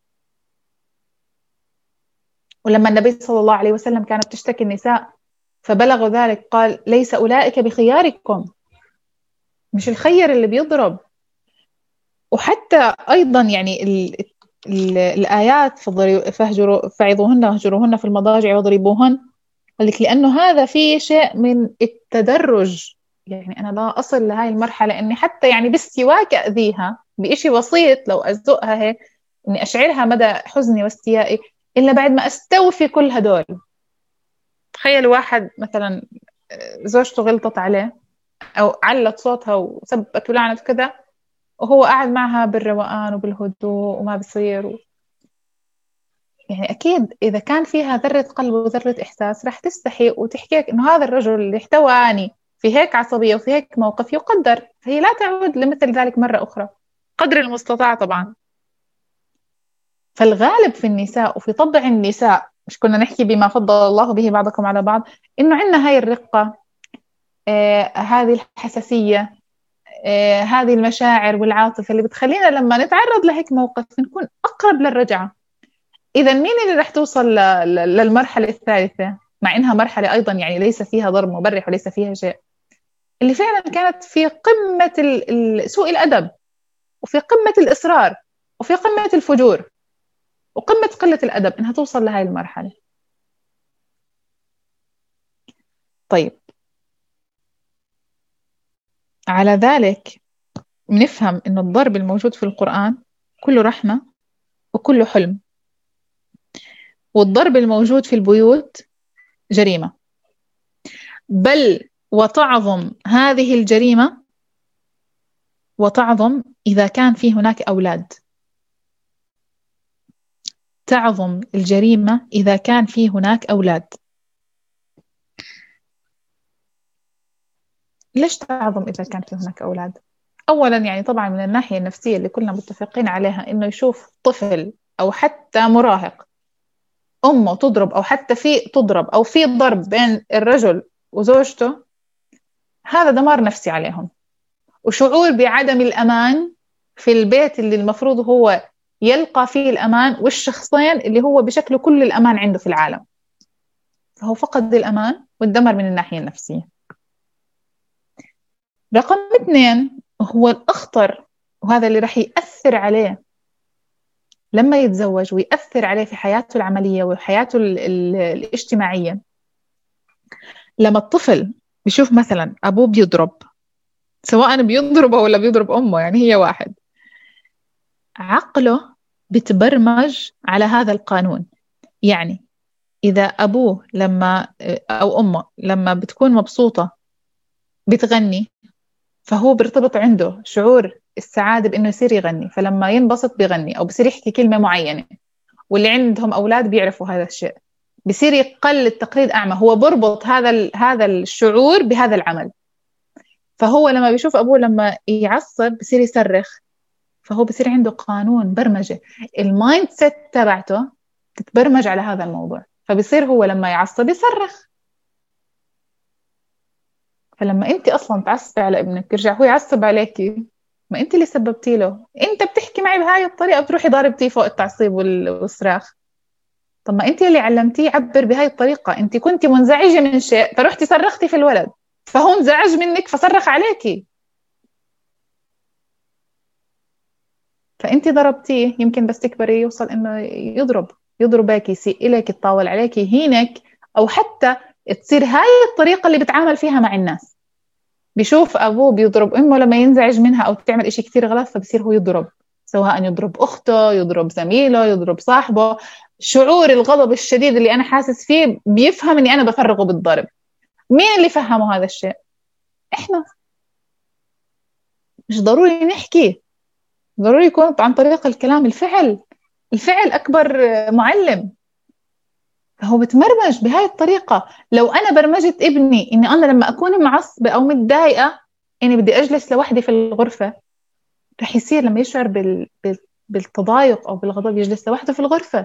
ولما النبي صلى الله عليه وسلم كانت تشتكي النساء فبلغوا ذلك قال: ليس أولئك بخياركم، مش الخير اللي بيضرب. وحتى أيضا يعني ال ال الآيات فهجروا فعظوهن واهجروهن في المضاجع واضربوهن، قال لك لأنه هذا فيه شيء من التدرج. يعني أنا لا أصل لهاي المرحلة إني حتى يعني بالسواك أذيها بإشي بسيط، لو أزقها هيك إني أشعرها مدى حزني واستيائي، إلا بعد ما أستوفي كل هدول. تخيل واحد مثلا زوجته غلطت عليه أو علت صوتها وسبت ولعنت كذا، وهو قاعد معها بالروقان وبالهدوء وما بصير و... يعني أكيد إذا كان فيها ذرة قلب وذرة إحساس رح تستحي وتحكي لك إنه هذا الرجل اللي احتواني في هيك عصبية وفي هيك موقف يقدر، فهي لا تعود لمثل ذلك مرة أخرى قدر المستطاع طبعا. فالغالب في النساء وفي طبع النساء، مش كنا نحكي بما فضل الله به بعضكم على بعض، إنه عندنا هاي الرقة، آه هذه الحساسية، آه هذه المشاعر والعاطفة اللي بتخلينا لما نتعرض لهيك موقف نكون أقرب للرجعة. إذا مين اللي رح توصل للمرحلة الثالثة، مع إنها مرحلة أيضا يعني ليس فيها ضرب مبرح وليس فيها شيء، اللي فعلا كانت في قمة سوء الأدب وفي قمة الإصرار وفي قمة الفجور وقمة قلة الأدب، إنها توصل لهاي المرحلة. طيب، على ذلك بنفهم إنه الضرب الموجود في القرآن كله رحمة وكله حلم، والضرب الموجود في البيوت جريمة، بل وتعظم هذه الجريمة وتعظم إذا كان في هناك أولاد. تعظم الجريمة إذا كان في هناك أولاد. ليش تعظم إذا كان في هناك أولاد؟ أولا يعني طبعا من الناحية النفسية اللي كلنا متفقين عليها، إنه يشوف طفل أو حتى مراهق أمه تضرب أو حتى في تضرب أو في ضرب بين الرجل وزوجته، هذا دمار نفسي عليهم، وشعور بعدم الأمان في البيت اللي المفروض هو يلقى فيه الأمان، والشخصين اللي هو بشكله كل الأمان عنده في العالم، فهو فقد الأمان والدمر من الناحية النفسية. رقم اثنين هو الأخطر، وهذا اللي رح يأثر عليه لما يتزوج ويأثر عليه في حياته العملية وحياته ال ال الاجتماعية. لما الطفل بيشوف مثلا أبوه بيضرب، سواء بيضربه ولا بيضرب أمه، يعني هي واحد، عقله بتبرمج على هذا القانون. يعني إذا أبوه لما أو أمه لما بتكون مبسوطة بتغني، فهو بيرتبط عنده شعور السعادة بإنه يصير يغني، فلما ينبسط بيغني أو بيصير يحكي كلمة معينة. واللي عندهم أولاد بيعرفوا هذا الشيء، بيصير يقلد تقليد أعمى، هو بربط هذا هذا الشعور بهذا العمل. فهو لما بيشوف أبوه لما يعصب بصير يصرخ، فهو بصير عنده قانون برمجة، المايند سيت تبعته تتبرمج على هذا الموضوع، فبصير هو لما يعصب يصرخ. فلما انت اصلا تعصبي على ابنك يرجع هو يعصب عليكي، ما انت اللي سببتي له، انت بتحكي معي بهاي الطريقة بتروحي ضاربتيه فوق التعصيب وال- والصراخ. طب ما انت اللي علمتيه يعبر بهاي الطريقة، انت كنت منزعجة من شيء فرحتي صرختي في الولد، فهو انزعج منك فصرخ عليكي، فانت ضربتيه، يمكن بس تكبري يوصل انه يضرب يضربك، يسيء لك، يتطاول عليك، يهينك، او حتى تصير هاي الطريقة اللي بتعامل فيها مع الناس. بيشوف ابوه بيضرب امه لما ينزعج منها او تعمل اشي كتير غلط، فبصير هو يضرب، سواء يضرب اخته، يضرب زميله، يضرب صاحبه. شعور الغضب الشديد اللي انا حاسس فيه بيفهم اني انا بفرغه بالضرب. مين اللي فهمه هذا الشيء؟ احنا. مش ضروري نحكي، ضروري يكون عن طريق الكلام. الفعل، الفعل اكبر معلم. فهو بتمرمج بهاي الطريقة. لو أنا برمجت ابني إني أنا لما أكون معصبة أو متضايقة إني بدي أجلس لوحدي في الغرفة، رح يصير لما يشعر بال... بال... بالتضايق أو بالغضب يجلس لوحده في الغرفة.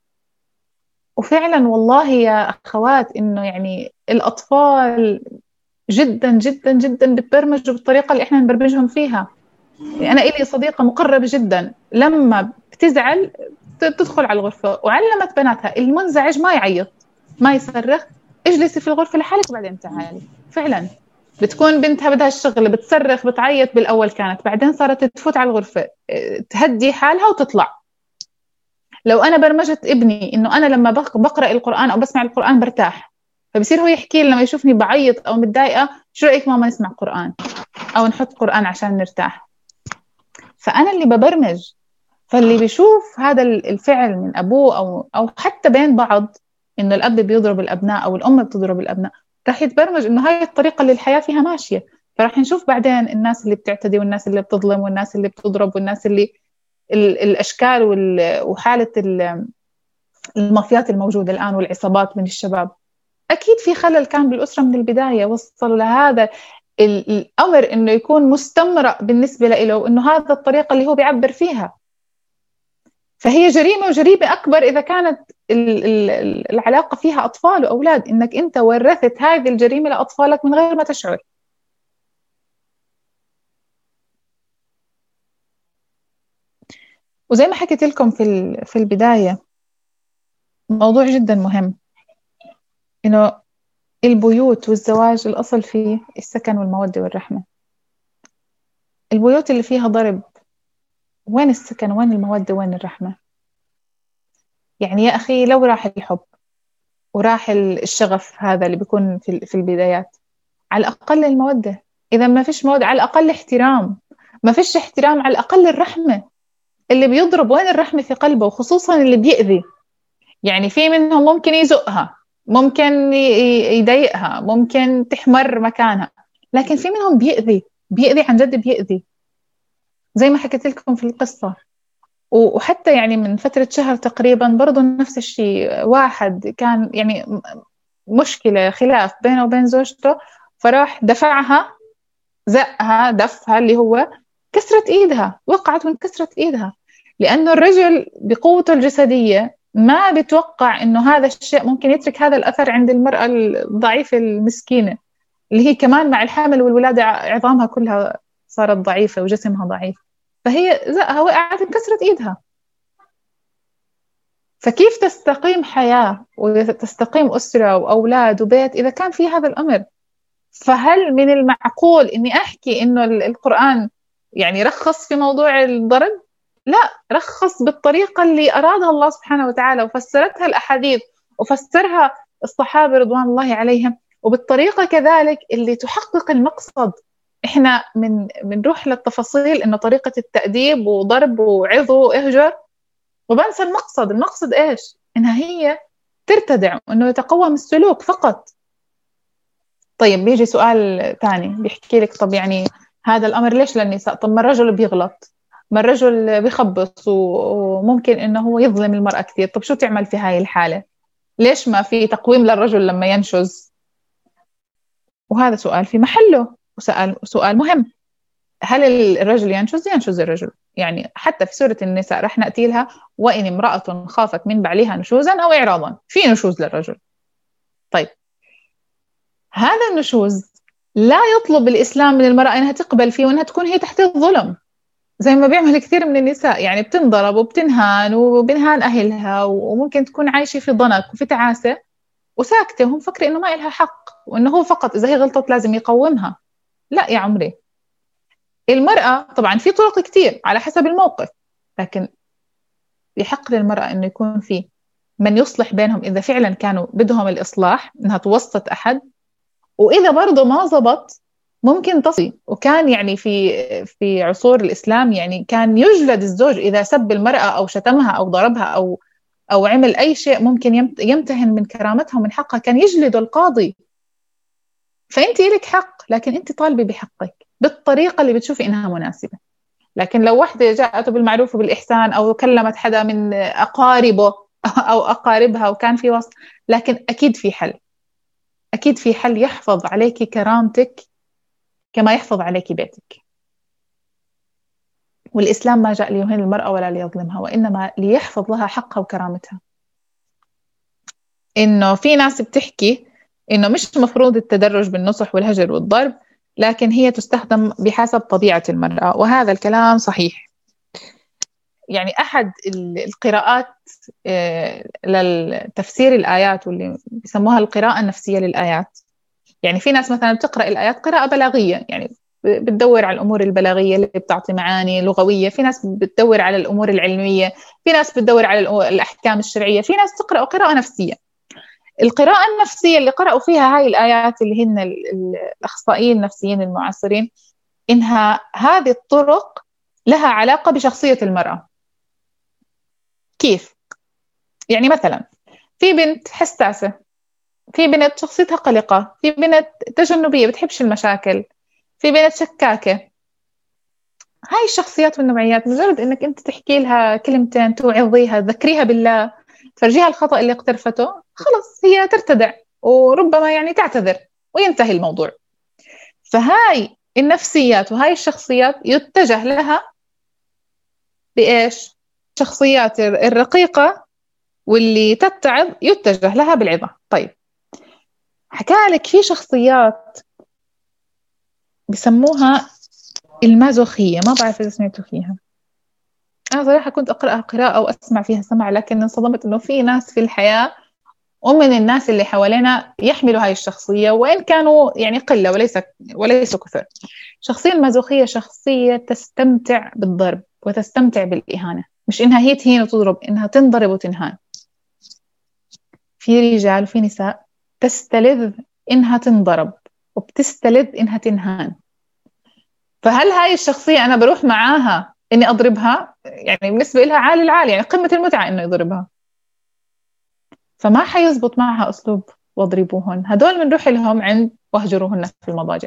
وفعلا والله يا أخوات إنه يعني الأطفال جدا جدا جدا بتبرمجوا بالطريقة اللي إحنا نبرمجهم فيها. يعني أنا إلي صديقة مقربة جدا لما بتزعل تدخل على الغرفة وعلمت بناتها المنزعج ما يعيط ما يصرخ، اجلسي في الغرفة لحالك وبعدين تعالي. فعلا بتكون بنتها بدها الشغل بتصرخ بتعيط بالأول كانت، بعدين صارت تفوت على الغرفة تهدي حالها وتطلع. لو أنا برمجت ابني إنه أنا لما بقرأ القرآن أو بسمع القرآن برتاح، فبصير هو يحكي لي لما يشوفني بعيط أو متضايقة شو رأيك ماما نسمع قرآن أو نحط قرآن عشان نرتاح. فأنا اللي ببرمج. فاللي بيشوف هذا الفعل من أبوه أو أو حتى بين بعض إنه الأب بيضرب الأبناء أو الأم بتضرب الأبناء، راح يتبرمج إنه هاي الطريقة اللي الحياة فيها ماشية. فراح نشوف بعدين الناس اللي بتعتدي والناس اللي بتظلم والناس اللي بتضرب والناس اللي ال- الأشكال وال- وحالة ال- المافيات الموجودة الآن والعصابات من الشباب. أكيد في خلل كان بالأسرة من البداية وصلوا لهذا ال- الأمر إنه يكون مستمرأ بالنسبة له، إنه هذا الطريقة اللي هو بيعبر فيها. فهي جريمة، وجريمة أكبر إذا كانت ال- ال- العلاقة فيها أطفال وأولاد، إنك أنت ورثت هذه الجريمة لأطفالك من غير ما تشعر. وزي ما حكيت لكم في ال- في البداية، موضوع جدا مهم، إنه البيوت والزواج الأصل فيه السكن والمودة والرحمة. البيوت اللي فيها ضرب، وين السكن وين المودة وين الرحمة؟ يعني يا أخي لو راح الحب وراح الشغف هذا اللي بيكون في في البدايات، على الأقل المودة. إذا ما فيش مودة على الأقل احترام، ما فيش احترام على الأقل الرحمة. اللي بيضرب وين الرحمة في قلبه؟ وخصوصا اللي بيأذي. يعني في منهم ممكن يزقها، ممكن ي- يضايقها، ممكن تحمر مكانها، لكن في منهم بيأذي، بيأذي عن جد بيأذي. زي ما حكيت لكم في القصة. و- وحتى يعني من فترة شهر تقريبا برضو نفس الشيء، واحد كان يعني م- مشكلة خلاف بينه وبين زوجته، فراح دفعها، زقها دفها اللي هو كسرت إيدها، وقعت وانكسرت إيدها. لأنه الرجل بقوته الجسدية ما بتوقع إنه هذا الشيء ممكن يترك هذا الأثر عند المرأة الضعيفة المسكينة، اللي هي كمان مع الحمل والولادة عظامها كلها صارت ضعيفة وجسمها ضعيف. فهي زقها وقعت انكسرت إيدها. فكيف تستقيم حياة وتستقيم أسرة وأولاد وبيت إذا كان في هذا الأمر؟ فهل من المعقول إني أحكي إنه القرآن يعني رخص في موضوع الضرب؟ لا، رخص بالطريقة اللي أرادها الله سبحانه وتعالى، وفسرتها الأحاديث وفسرها الصحابة رضوان الله عليهم، وبالطريقة كذلك اللي تحقق المقصد. إحنا من بنروح للتفاصيل إنه طريقة التأديب وضرب وعظه واهجر، وبنسى المقصد. المقصد إيش؟ إنها هي ترتدع وإنه يتقوم السلوك فقط. طيب بيجي سؤال تاني بيحكي لك، طب يعني هذا الأمر ليش للنساء؟ طب ما الرجل بيغلط، ما الرجل بيخبص وممكن إنه هو يظلم المرأة كثير، طب شو تعمل في هاي الحالة؟ ليش ما في تقويم للرجل لما ينشز؟ وهذا سؤال في محله، وسأل سؤال مهم: هل الرجل ينشز؟ ينشز الرجل. يعني حتى في سورة النساء رح نأتي لها: وإن امرأة خافت من بعلها نشوزا أو إعراضا، في نشوز للرجل. طيب، هذا النشوز لا يطلب الإسلام من المرأة أنها تقبل فيه وأنها تكون هي تحت الظلم زي ما بيعمل كثير من النساء. يعني بتنضرب وبتنهان وبنهان أهلها، وممكن تكون عايشة في ضنك وفي تعاسة وساكتة، وهم فكرة إنه ما إلها حق، وإنه هو فقط إذا هي غلطت لازم يقومها. لا يا عمري، المرأة طبعا في طرق كتير على حسب الموقف، لكن يحق للمرأة إنه يكون في من يصلح بينهم إذا فعلا كانوا بدهم الإصلاح، إنها توسط أحد. وإذا برضه ما زبط ممكن تصي. وكان يعني في في عصور الإسلام يعني كان يجلد الزوج إذا سب المرأة أو شتمها أو ضربها أو أو عمل أي شيء ممكن يمتهن من كرامتها ومن حقها، كان يجلد القاضي. فأنت لك حق، لكن أنت طالبي بحقك بالطريقة اللي بتشوفي إنها مناسبة. لكن لو واحدة جاءت بالمعروف وبالإحسان أو كلمت حدا من أقاربه أو أقاربها وكان في وصل، لكن أكيد في حل، أكيد في حل يحفظ عليك كرامتك كما يحفظ عليك بيتك. والإسلام ما جاء ليهين المرأة ولا ليظلمها، وإنما ليحفظ لها حقها وكرامتها. إنه في ناس بتحكي إنه مش مفروض التدرج بالنصح والهجر والضرب، لكن هي تستخدم بحسب طبيعة المرأة، وهذا الكلام صحيح. يعني أحد القراءات للتفسير الآيات واللي بيسموها القراءة النفسية للآيات، يعني في ناس مثلا بتقرأ الآيات قراءة بلاغية، يعني بتدور على الأمور البلاغية اللي بتعطي معاني لغوية، في ناس بتدور على الأمور العلمية، في ناس بتدور على الأحكام الشرعية، في ناس تقرأ قراءة نفسية. القراءة النفسية اللي قرأوا فيها هاي الآيات اللي هن الأخصائيين النفسيين المعاصرين، إنها هذه الطرق لها علاقة بشخصية المرأة. كيف؟ يعني مثلا في بنت حساسة، في بنت شخصيتها قلقة، في بنت تجنبية بتحبش المشاكل، في بنت شكاكة. هاي الشخصيات والنوعيات مجرد إنك أنت تحكي لها كلمتين، توعظيها، تذكريها بالله، تفرجيها الخطأ اللي اقترفته، خلص هي ترتدع وربما يعني تعتذر وينتهي الموضوع. فهاي النفسيات وهاي الشخصيات يتجه لها بإيش؟ شخصيات الرقيقة واللي تتعظ يتجه لها بالعظة. طيب، حكالك في شخصيات بسموها المازوخية، ما بعرف إذا سمعتوا فيها. أنا صراحة كنت أقرأها قراءة أو أسمع فيها سمع، لكن انصدمت إنه في ناس في الحياة ومن الناس اللي حوالينا يحملوا هاي الشخصية، وإن كانوا يعني قلة وليس وليسوا كثر. الشخصية المازوخية شخصية تستمتع بالضرب وتستمتع بالإهانة، مش إنها هي تهين وتضرب، إنها تنضرب وتنهان. في رجال وفي نساء تستلذ إنها تنضرب وبتستلذ إنها تنهان. فهل هاي الشخصية أنا بروح معاها إني أضربها؟ يعني بالنسبة لها عالي العالي، يعني قمة المتعة إنه يضربها. فما حيزبط معها أسلوب واضربوهن. هدول بنروح لهم عند واهجروهن في المضاجع،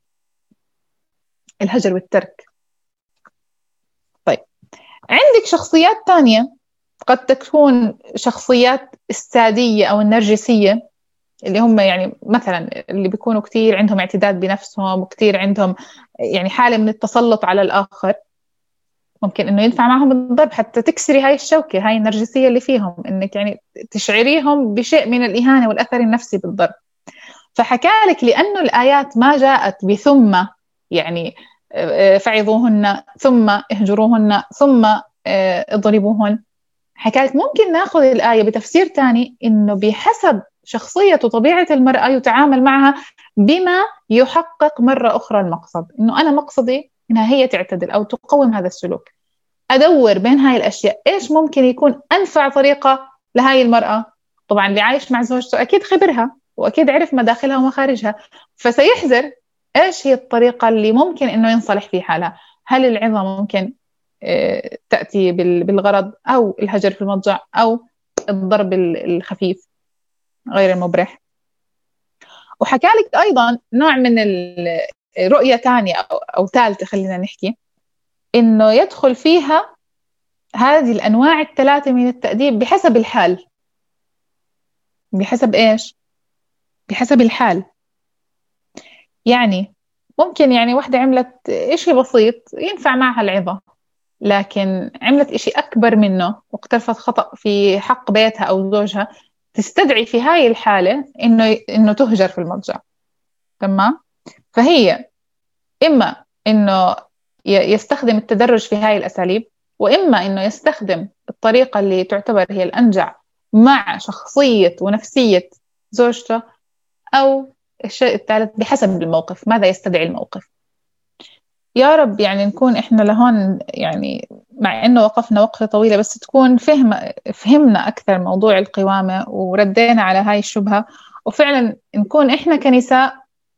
الهجر والترك. طيب، عندك شخصيات تانية قد تكون شخصيات السادية أو النرجسية، اللي هم يعني مثلا اللي بيكونوا كتير عندهم اعتداد بنفسهم وكتير عندهم يعني حالة من التسلط على الآخر. ممكن إنه ينفع معهم الضرب حتى تكسري هاي الشوكة، هاي النرجسية اللي فيهم، إنك يعني تشعريهم بشيء من الإهانة والأثر النفسي بالضرب. فحكالك لأنه الآيات ما جاءت بثم، يعني فعظوهن ثم اهجروهن ثم اضربوهن، حكالك ممكن ناخذ الآية بتفسير تاني، إنه بحسب شخصية وطبيعة المرأة يتعامل معها بما يحقق مرة أخرى المقصد. إنه أنا مقصدي إنها هي تعتدل أو تقوم هذا السلوك. أدور بين هاي الأشياء إيش ممكن يكون أنفع طريقة لهاي المرأة. طبعا اللي عايش مع زوجته أكيد خبرها وأكيد عرف مداخلها ومخارجها، فسيحذر إيش هي الطريقة اللي ممكن إنه ينصلح في حالها. هل العظة ممكن تأتي بالغرض، أو الهجر في المضجع، أو الضرب الخفيف غير المبرح. وحكالك أيضا نوع من الرؤية تانية أو, أو ثالثة خلينا نحكي، إنه يدخل فيها هذه الأنواع الثلاثة من التأديب بحسب الحال. بحسب إيش؟ بحسب الحال. يعني ممكن يعني واحدة عملت إشي بسيط ينفع معها العظة، لكن عملت إشي أكبر منه واقترفت خطأ في حق بيتها أو زوجها، تستدعي في هاي الحالة إنه إنه تهجر في المضجع. تمام. فهي إما إنه يستخدم التدرج في هاي الأساليب، وإما إنه يستخدم الطريقة اللي تعتبر هي الأنجع مع شخصية ونفسية زوجته، أو الشيء الثالث بحسب الموقف، ماذا يستدعي الموقف. يا رب يعني نكون إحنا لهون يعني، مع إنه وقفنا وقفة طويلة، بس تكون فهم فهمنا أكثر موضوع القوامة وردينا على هاي الشبهة، وفعلا نكون إحنا كنساء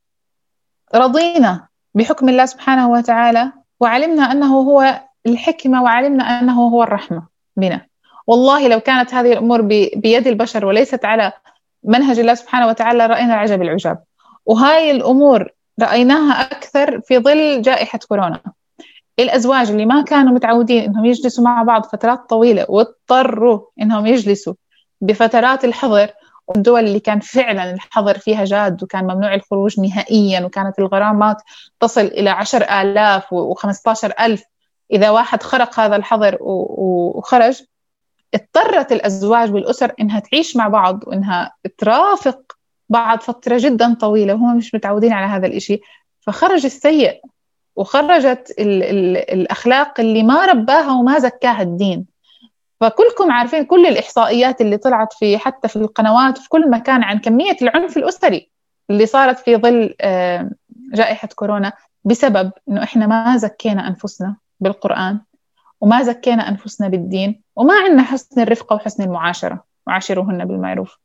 رضينا بحكم الله سبحانه وتعالى، وعلمنا أنه هو الحكمة، وعلمنا أنه هو الرحمة بنا. والله لو كانت هذه الأمور بيد البشر وليست على منهج الله سبحانه وتعالى رأينا العجب العجاب. وهاي الأمور رأيناها أكثر في ظل جائحة كورونا. الأزواج اللي ما كانوا متعودين إنهم يجلسوا مع بعض فترات طويلة واضطروا إنهم يجلسوا بفترات الحظر، والدول اللي كان فعلا الحظر فيها جاد وكان ممنوع الخروج نهائيا، وكانت الغرامات تصل إلى عشر آلاف وخمستاشر ألف إذا واحد خرق هذا الحظر وخرج. اضطرت الأزواج والأسر إنها تعيش مع بعض وإنها ترافق بعض فترة جدا طويلة وهم مش متعودين على هذا الإشي، فخرج السيء وخرجت ال ال الأخلاق اللي ما رباها وما زكاها الدين. فكلكم عارفين كل الإحصائيات اللي طلعت في حتى في القنوات في كل مكان عن كمية العنف الأسري اللي صارت في ظل جائحة كورونا، بسبب إنه إحنا ما زكينا أنفسنا بالقرآن، وما زكينا أنفسنا بالدين، وما عندنا حسن الرفقة وحسن المعاشرة، وعاشروهن بالمعروف.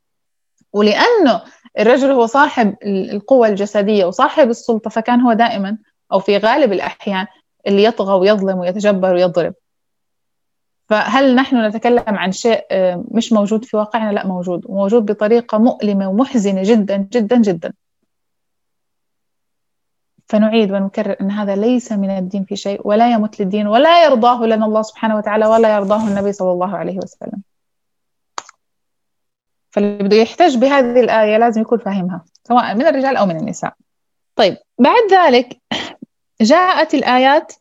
ولأنه الرجل هو صاحب القوة الجسدية وصاحب السلطة، فكان هو دائما أو في غالب الأحيان اللي يطغى ويظلم ويتجبر ويضرب. فهل نحن نتكلم عن شيء مش موجود في واقعنا؟ لا، موجود، وموجود بطريقة مؤلمة ومحزنة جدا جدا جدا. فنعيد ونكرر أن هذا ليس من الدين في شيء، ولا يمت للدين، ولا يرضاه لنا الله سبحانه وتعالى، ولا يرضاه النبي صلى الله عليه وسلم. فاللي بده يحتج بهذه الآية لازم يكون فاهمها، سواء من الرجال أو من النساء. طيب، بعد ذلك جاءت الآيات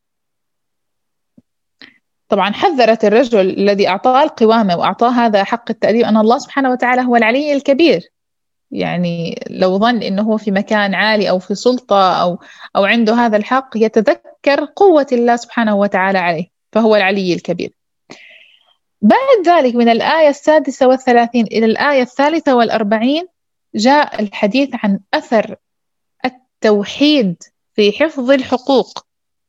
طبعا حذرت الرجل الذي أعطاه القوامة وأعطاه هذا حق التأديب أن الله سبحانه وتعالى هو العلي الكبير. يعني لو ظن إنه هو في مكان عالي أو في سلطة أو أو عنده هذا الحق، يتذكر قوة الله سبحانه وتعالى عليه، فهو العلي الكبير. بعد ذلك من الآية السادسة والثلاثين إلى الآية الثالثة والأربعين جاء الحديث عن أثر التوحيد في حفظ الحقوق،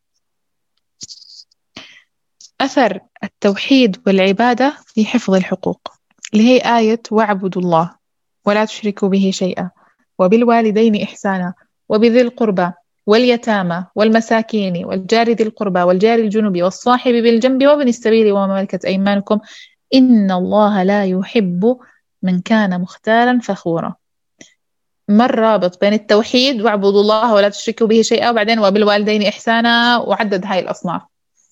أثر التوحيد والعبادة في حفظ الحقوق، اللي هي آية واعبدوا الله ولا تشركوا به شيئا وبالوالدين إحسانا وبذي القربى واليتامى والمساكين والجار ذي القربى والجار الجنب والصاحب بالجنب وابن السبيل وما ملكت أيمانكم إن الله لا يحب من كان مختالا فخورا. ما الرابط بين التوحيد واعبدوا الله ولا تشركوا به شيئا وبعدين وبالوالدين إحسانا وعدد هاي الأصناف؟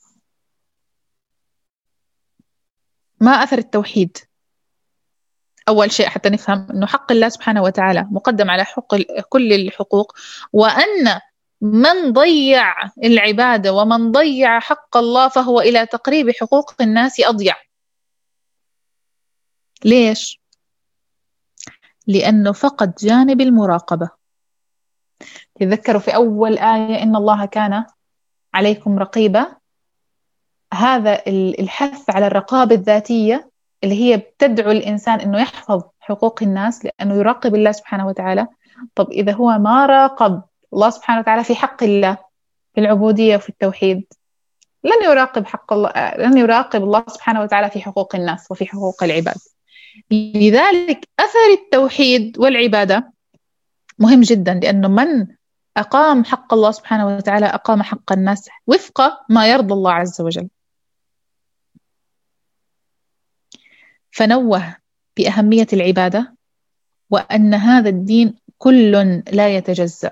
ما أثر التوحيد؟ أول شيء حتى نفهم أنه حق الله سبحانه وتعالى مقدم على حق كل الحقوق، وأن من ضيع العبادة ومن ضيع حق الله فهو إلى تقريب حقوق الناس أضيع. ليش؟ لأنه فقد جانب المراقبة. تذكروا في أول آية إن الله كان عليكم رقيبا، هذا الحث على الرقابة الذاتية اللي هي بتدعو الإنسان إنه يحفظ حقوق الناس لأنه يراقب الله سبحانه وتعالى. طب إذا هو ما راقب الله سبحانه وتعالى في حق الله في العبودية وفي التوحيد، لن يراقب حق الله، لن يراقب الله سبحانه وتعالى في حقوق الناس وفي حقوق العباد. لذلك أثر التوحيد والعبادة مهم جدا، لأنه من أقام حق الله سبحانه وتعالى أقام حق الناس وفق ما يرضى الله عز وجل. فنوه بأهمية العبادة، وأن هذا الدين كل لا يتجزأ،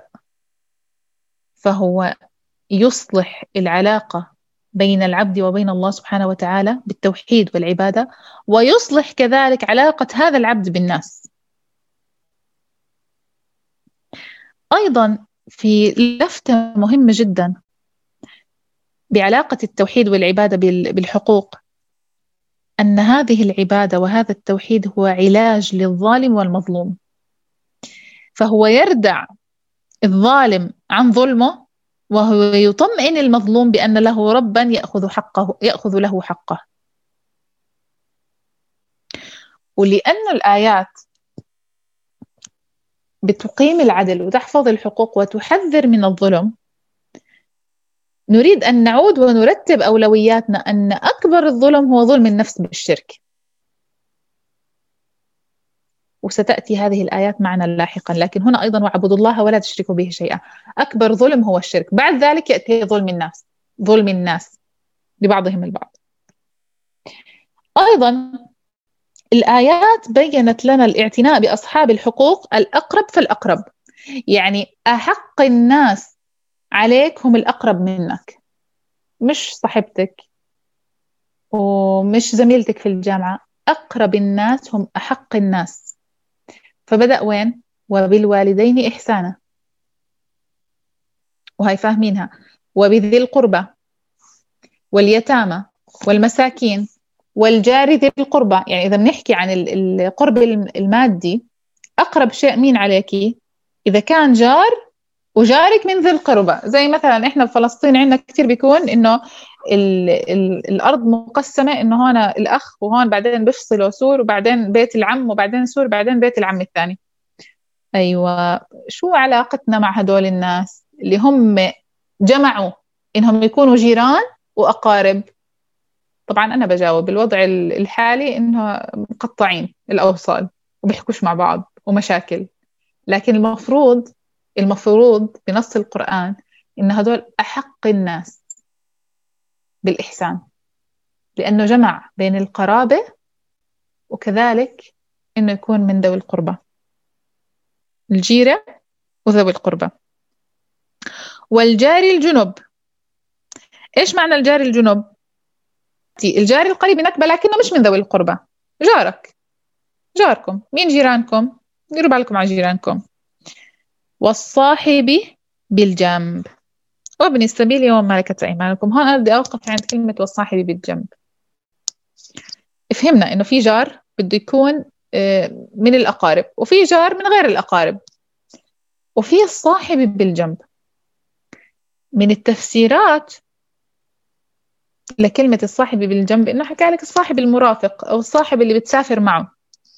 فهو يصلح العلاقة بين العبد وبين الله سبحانه وتعالى بالتوحيد والعبادة، ويصلح كذلك علاقة هذا العبد بالناس. أيضا في لفتة مهمة جدا بعلاقة التوحيد والعبادة بالحقوق، أن هذه العبادة وهذا التوحيد هو علاج للظالم والمظلوم، فهو يردع الظالم عن ظلمه، وهو يطمئن المظلوم بأن له ربا يأخذ حقه يأخذ له حقه. ولأن الآيات بتقيم العدل وتحفظ الحقوق وتحذر من الظلم، نريد أن نعود ونرتب أولوياتنا أن أكبر الظلم هو ظلم النفس بالشرك، وستأتي هذه الآيات معنا لاحقا. لكن هنا أيضا واعبدوا الله ولا تشركوا به شيئا، أكبر ظلم هو الشرك، بعد ذلك يأتي ظلم الناس ظلم الناس لبعضهم البعض. أيضا الآيات بيّنت لنا الاعتناء بأصحاب الحقوق الأقرب فالأقرب، يعني أحق الناس عليك هم الأقرب منك، مش صاحبتك ومش زميلتك في الجامعة، أقرب الناس هم أحق الناس. فبدأ وين؟ وبالوالدين إحسانا، وهي فاهمينها، وبذي القربى واليتامى والمساكين والجار ذي القربى. يعني إذا بنحكي عن القرب المادي، أقرب شيء مين عليكي؟ إذا كان جار وجارك من ذي القربى. زي مثلا إحنا في فلسطين عندنا كتير بيكون إنه ال ال الأرض مقسمة، إنه هون الأخ وهون بعدين بيفصلوا سور، وبعدين بيت العم، وبعدين سور، بعدين بيت العم الثاني. أيوة، شو علاقتنا مع هدول الناس اللي هم جمعوا إنهم يكونوا جيران وأقارب؟ طبعا أنا بجاوب الوضع الحالي إنه مقطعين الأوصال وبيحكوش مع بعض ومشاكل. لكن المفروض المفروض بنص القرآن إن هدول أحق الناس بالإحسان، لأنه جمع بين القرابة وكذلك إنه يكون من ذوي القربى، الجيرة وذوي القربى. والجار الجنب، إيش معنى الجار الجنب؟ الجار القريب منك لكنه مش من ذوي القربى، جارك جاركم. مين جيرانكم؟ ديروا بالكم على جيرانكم. والصاحب بالجنب وابن السبيل يوم ملكت أيمانكم. هون أنا بدي أوقف عند كلمة والصاحب بالجنب. فهمنا إنه في جار بده يكون من الأقارب، وفي جار من غير الأقارب، وفي الصاحب بالجنب. من التفسيرات لكلمة الصاحب بالجنب إنه حكى لك الصاحب المرافق أو الصاحب اللي بتسافر معه،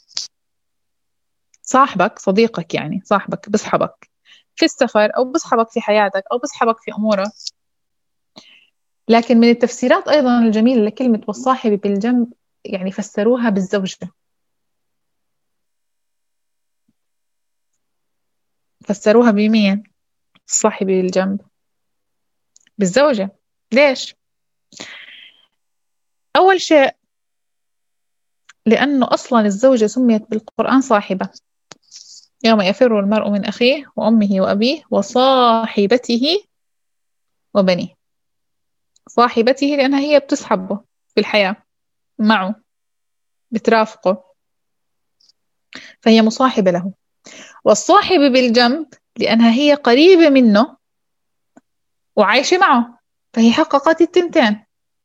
صاحبك صديقك، يعني صاحبك بصحبك في السفر أو بصحبك في حياتك أو بصحبك في أمورك. لكن من التفسيرات أيضا الجميلة لكلمة والصاحب بالجنب، يعني فسروها بالزوجة، فسروها بمين؟ الصاحب بالجنب بالزوجة. ليش؟ أول شيء لأنه أصلا الزوجة سميت بالقرآن صاحبة، يوم يفر المرء من أخيه وأمه وأبيه وصاحبته وبنيه. صاحبته لأنها هي بتصحبه في الحياة، معه بترافقه، فهي مصاحبة له. والصاحب بالجنب لأنها هي قريبة منه وعايشة معه، فهي حققت التنتين،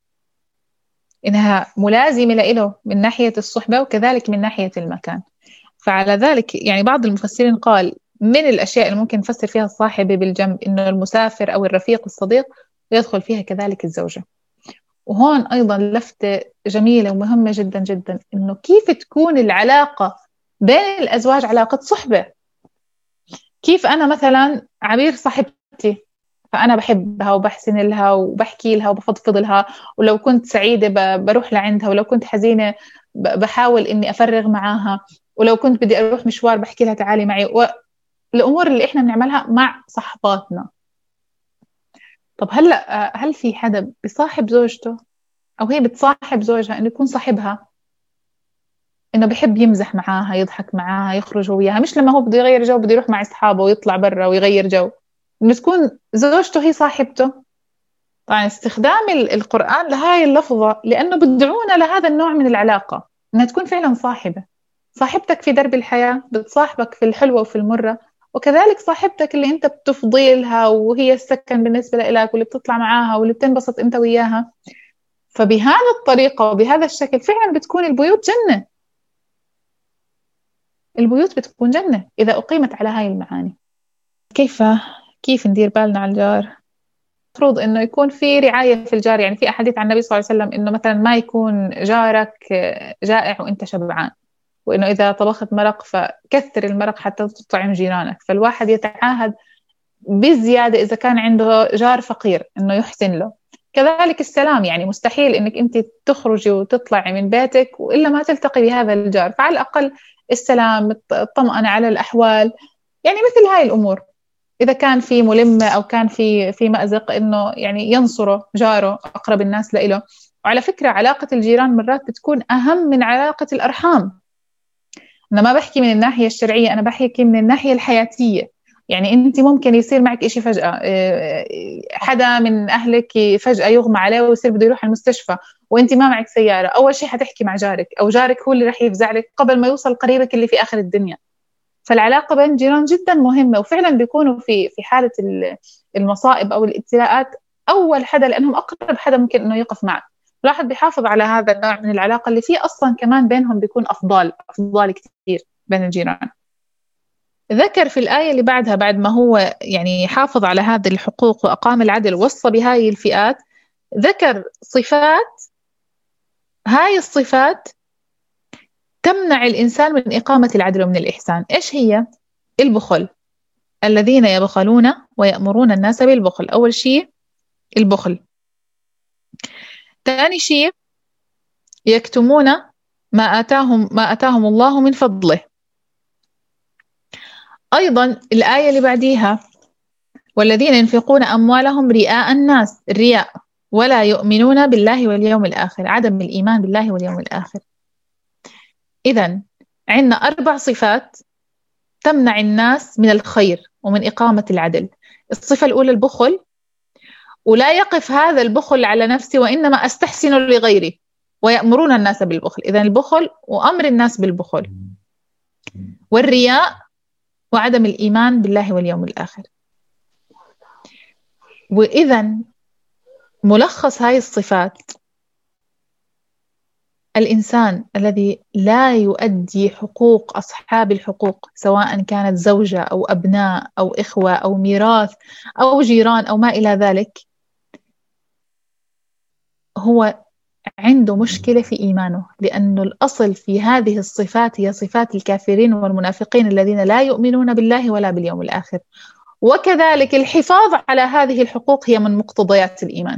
إنها ملازمة له من ناحية الصحبة وكذلك من ناحية المكان. فعلى ذلك يعني بعض المفسرين قال من الأشياء اللي ممكن نفسر فيها الصاحب بالجنب إنه المسافر أو الرفيق الصديق، يدخل فيها كذلك الزوجة. وهون أيضا لفتة جميلة ومهمة جدا جدا، إنه كيف تكون العلاقة بين الأزواج علاقة صحبة. كيف أنا مثلا عبير صاحبتي، فأنا بحبها وبحسن لها وبحكي لها وبفضفض لها، ولو كنت سعيدة بروح لعندها، ولو كنت حزينة بحاول إني أفرغ معاها، ولو كنت بدي أروح مشوار بحكي لها تعالي معي. والأمور اللي إحنا بنعملها مع صحباتنا. طب هلأ هل في حدا بصاحب زوجته أو هي بتصاحب زوجها إنه يكون صاحبها، إنه بحب يمزح معاها، يضحك معاها، يخرج وياها، مش لما هو بده يغير جو بده يروح مع أصحابه ويطلع برا ويغير جو، إنه تكون زوجته هي صاحبته؟ طبعا استخدام القرآن لهاي اللفظة لأنه بدعونا لهذا النوع من العلاقة، إنها تكون فعلا صاحبة. صاحبتك في درب الحياة بتصاحبك في الحلوة وفي المرة، وكذلك صاحبتك اللي أنت بتفضيلها وهي السكن بالنسبة لك واللي بتطلع معاها واللي بتنبسط أنت وياها. فبهذا الطريقة وبهذا الشكل فعلا بتكون البيوت جنة. البيوت بتكون جنة إذا أقيمت على هاي المعاني. كيف كيف ندير بالنا على الجار؟ المفروض إنه يكون في رعاية في الجار. يعني في أحاديث عن النبي صلى الله عليه وسلم إنه مثلا ما يكون جارك جائع وإنت شبعان، وإنه إذا طبخت مرق فكثر المرق حتى تطعم جيرانك. فالواحد يتعاهد بزيادة إذا كان عنده جار فقير إنه يحسن له. كذلك السلام، يعني مستحيل إنك أنت تخرجي وتطلعي من بيتك وإلا ما تلتقي بهذا الجار، فعلى الأقل السلام، الطمأنة على الأحوال، يعني مثل هاي الأمور. إذا كان في ملمة أو كان في في مأزق إنه يعني ينصره جاره أقرب الناس لإله. وعلى فكرة علاقة الجيران مرات بتكون أهم من علاقة الأرحام. أنا ما بحكي من الناحية الشرعية، أنا بحكي من الناحية الحياتية. يعني أنت ممكن يصير معك إشي فجأة، حدا من أهلك فجأة يغمى عليه ويصير بده يروح المستشفى وأنت ما معك سيارة، أول شيء حتحكي مع جارك، أو جارك هو اللي رح يفزع لك قبل ما يوصل قريبك اللي في آخر الدنيا. فالعلاقة بين الجيران جدا مهمة، وفعلا بيكونوا في في حالة المصائب أو الابتلاءات أول حدا، لأنهم أقرب حدا ممكن إنه يقف معك. الواحد بيحافظ على هذا النوع من العلاقة اللي فيه أصلا كمان بينهم بيكون أفضال أفضال كتير بين الجيران. ذكر في الآية اللي بعدها بعد ما هو يعني حافظ على هذه الحقوق وأقام العدل ووصى بهاي الفئات، ذكر صفات، هاي الصفات تمنع الإنسان من إقامة العدل ومن الإحسان. إيش هي؟ البخل، الذين يبخلون ويأمرون الناس بالبخل. أول شيء البخل. ثاني شيء يكتمون ما آتاهم ما آتاهم الله من فضله. أيضا الآية اللي بعديها والذين ينفقون أموالهم رئاء الناس، الرياء، ولا يؤمنون بالله واليوم الآخر، عدم الإيمان بالله واليوم الآخر. إذن عندنا أربع صفات تمنع الناس من الخير ومن إقامة العدل. الصفة الأولى البخل، ولا يقف هذا البخل على نفسي وإنما أستحسن لغيري، ويأمرون الناس بالبخل. إذن البخل وأمر الناس بالبخل، والرياء، وعدم الإيمان بالله واليوم الآخر. وإذن ملخص هاي الصفات، الإنسان الذي لا يؤدي حقوق أصحاب الحقوق، سواء كانت زوجة أو أبناء أو إخوة أو ميراث أو جيران أو ما إلى ذلك، هو عنده مشكلة في إيمانه، لأنه الأصل في هذه الصفات هي صفات الكافرين والمنافقين الذين لا يؤمنون بالله ولا باليوم الآخر. وكذلك الحفاظ على هذه الحقوق هي من مقتضيات الإيمان.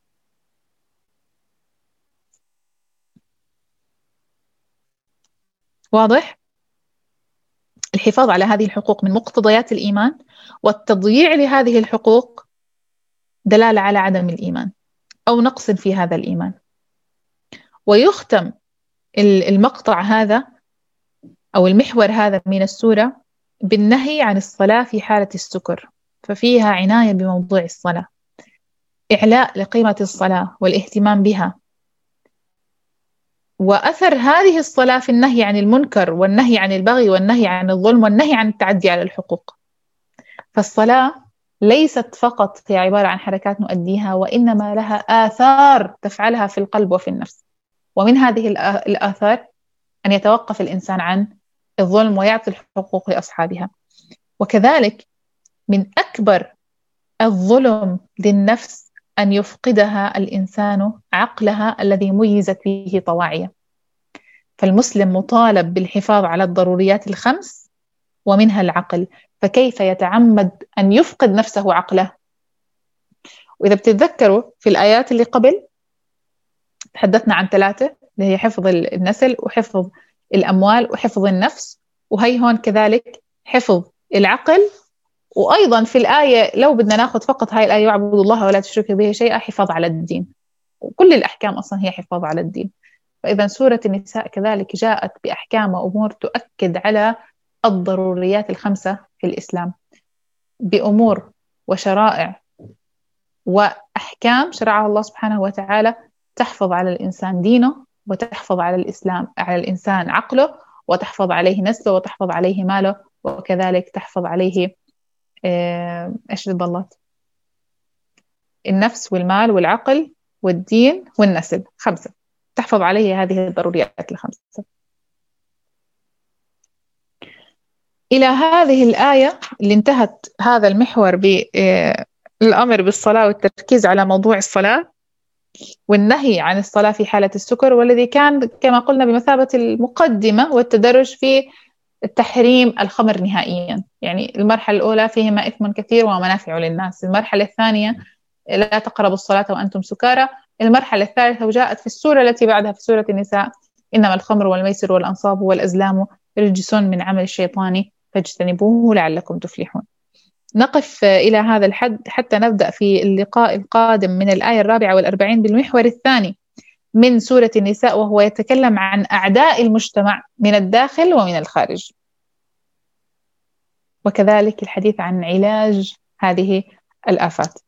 واضح؟ الحفاظ على هذه الحقوق من مقتضيات الإيمان، والتضييع لهذه الحقوق دلالة على عدم الإيمان أو نقص في هذا الإيمان. ويختم المقطع هذا أو المحور هذا من السورة بالنهي عن الصلاة في حالة السكر، ففيها عناية بموضوع الصلاة، إعلاء لقيمة الصلاة والاهتمام بها، وأثر هذه الصلاة في النهي عن المنكر والنهي عن البغي والنهي عن الظلم والنهي عن التعدي على الحقوق. فالصلاة ليست فقط هي عبارة عن حركات نؤديها، وإنما لها آثار تفعلها في القلب وفي النفس. ومن هذه الآثار أن يتوقف الإنسان عن الظلم ويعطي الحقوق لأصحابها. وكذلك من أكبر الظلم للنفس أن يفقدها الإنسان عقلها الذي ميزت به طواعية. فالمسلم مطالب بالحفاظ على الضروريات الخمس ومنها العقل، فكيف يتعمد أن يفقد نفسه عقله؟ وإذا بتتذكروا في الآيات اللي قبل تحدثنا عن ثلاثة، اللي هي حفظ النسل وحفظ الأموال وحفظ النفس، وهي هون كذلك حفظ العقل. وأيضا في الآية لو بدنا ناخذ فقط هاي الآية واعبدوا الله ولا تشركوا به شيئا، حفاظ على الدين. وكل الأحكام أصلا هي حفاظ على الدين. فإذا سورة النساء كذلك جاءت بأحكام وأمور تؤكد على الضروريات الخمسة في الإسلام، بأمور وشرائع وأحكام شرعها الله سبحانه وتعالى تحفظ على الإنسان دينه، وتحفظ على الإسلام على الإنسان عقله، وتحفظ عليه نسله، وتحفظ عليه ماله، وكذلك تحفظ عليه إيش الضلات؟ النفس والمال والعقل والدين والنسل، خمسة. تحفظ عليه هذه الضروريات الخمسة. إلى هذه الآية اللي انتهت هذا المحور بالأمر بالصلاة والتركيز على موضوع الصلاة والنهي عن الصلاة في حالة السكر، والذي كان كما قلنا بمثابة المقدمة والتدرج في التحريم الخمر نهائيا. يعني المرحلة الأولى فيهما إثم كثير ومنافع للناس، المرحلة الثانية لا تقربوا الصلاة وأنتم سكارى، المرحلة الثالثة وجاءت في السورة التي بعدها في سورة النساء إنما الخمر والميسر والأنصاب والأزلام رجس من عمل الشيطان فاجتنبوه لعلكم تفلحون. نقف إلى هذا الحد حتى نبدأ في اللقاء القادم من الآية الرابعة والأربعين بالمحور الثاني من سورة النساء، وهو يتكلم عن أعداء المجتمع من الداخل ومن الخارج، وكذلك الحديث عن علاج هذه الآفات.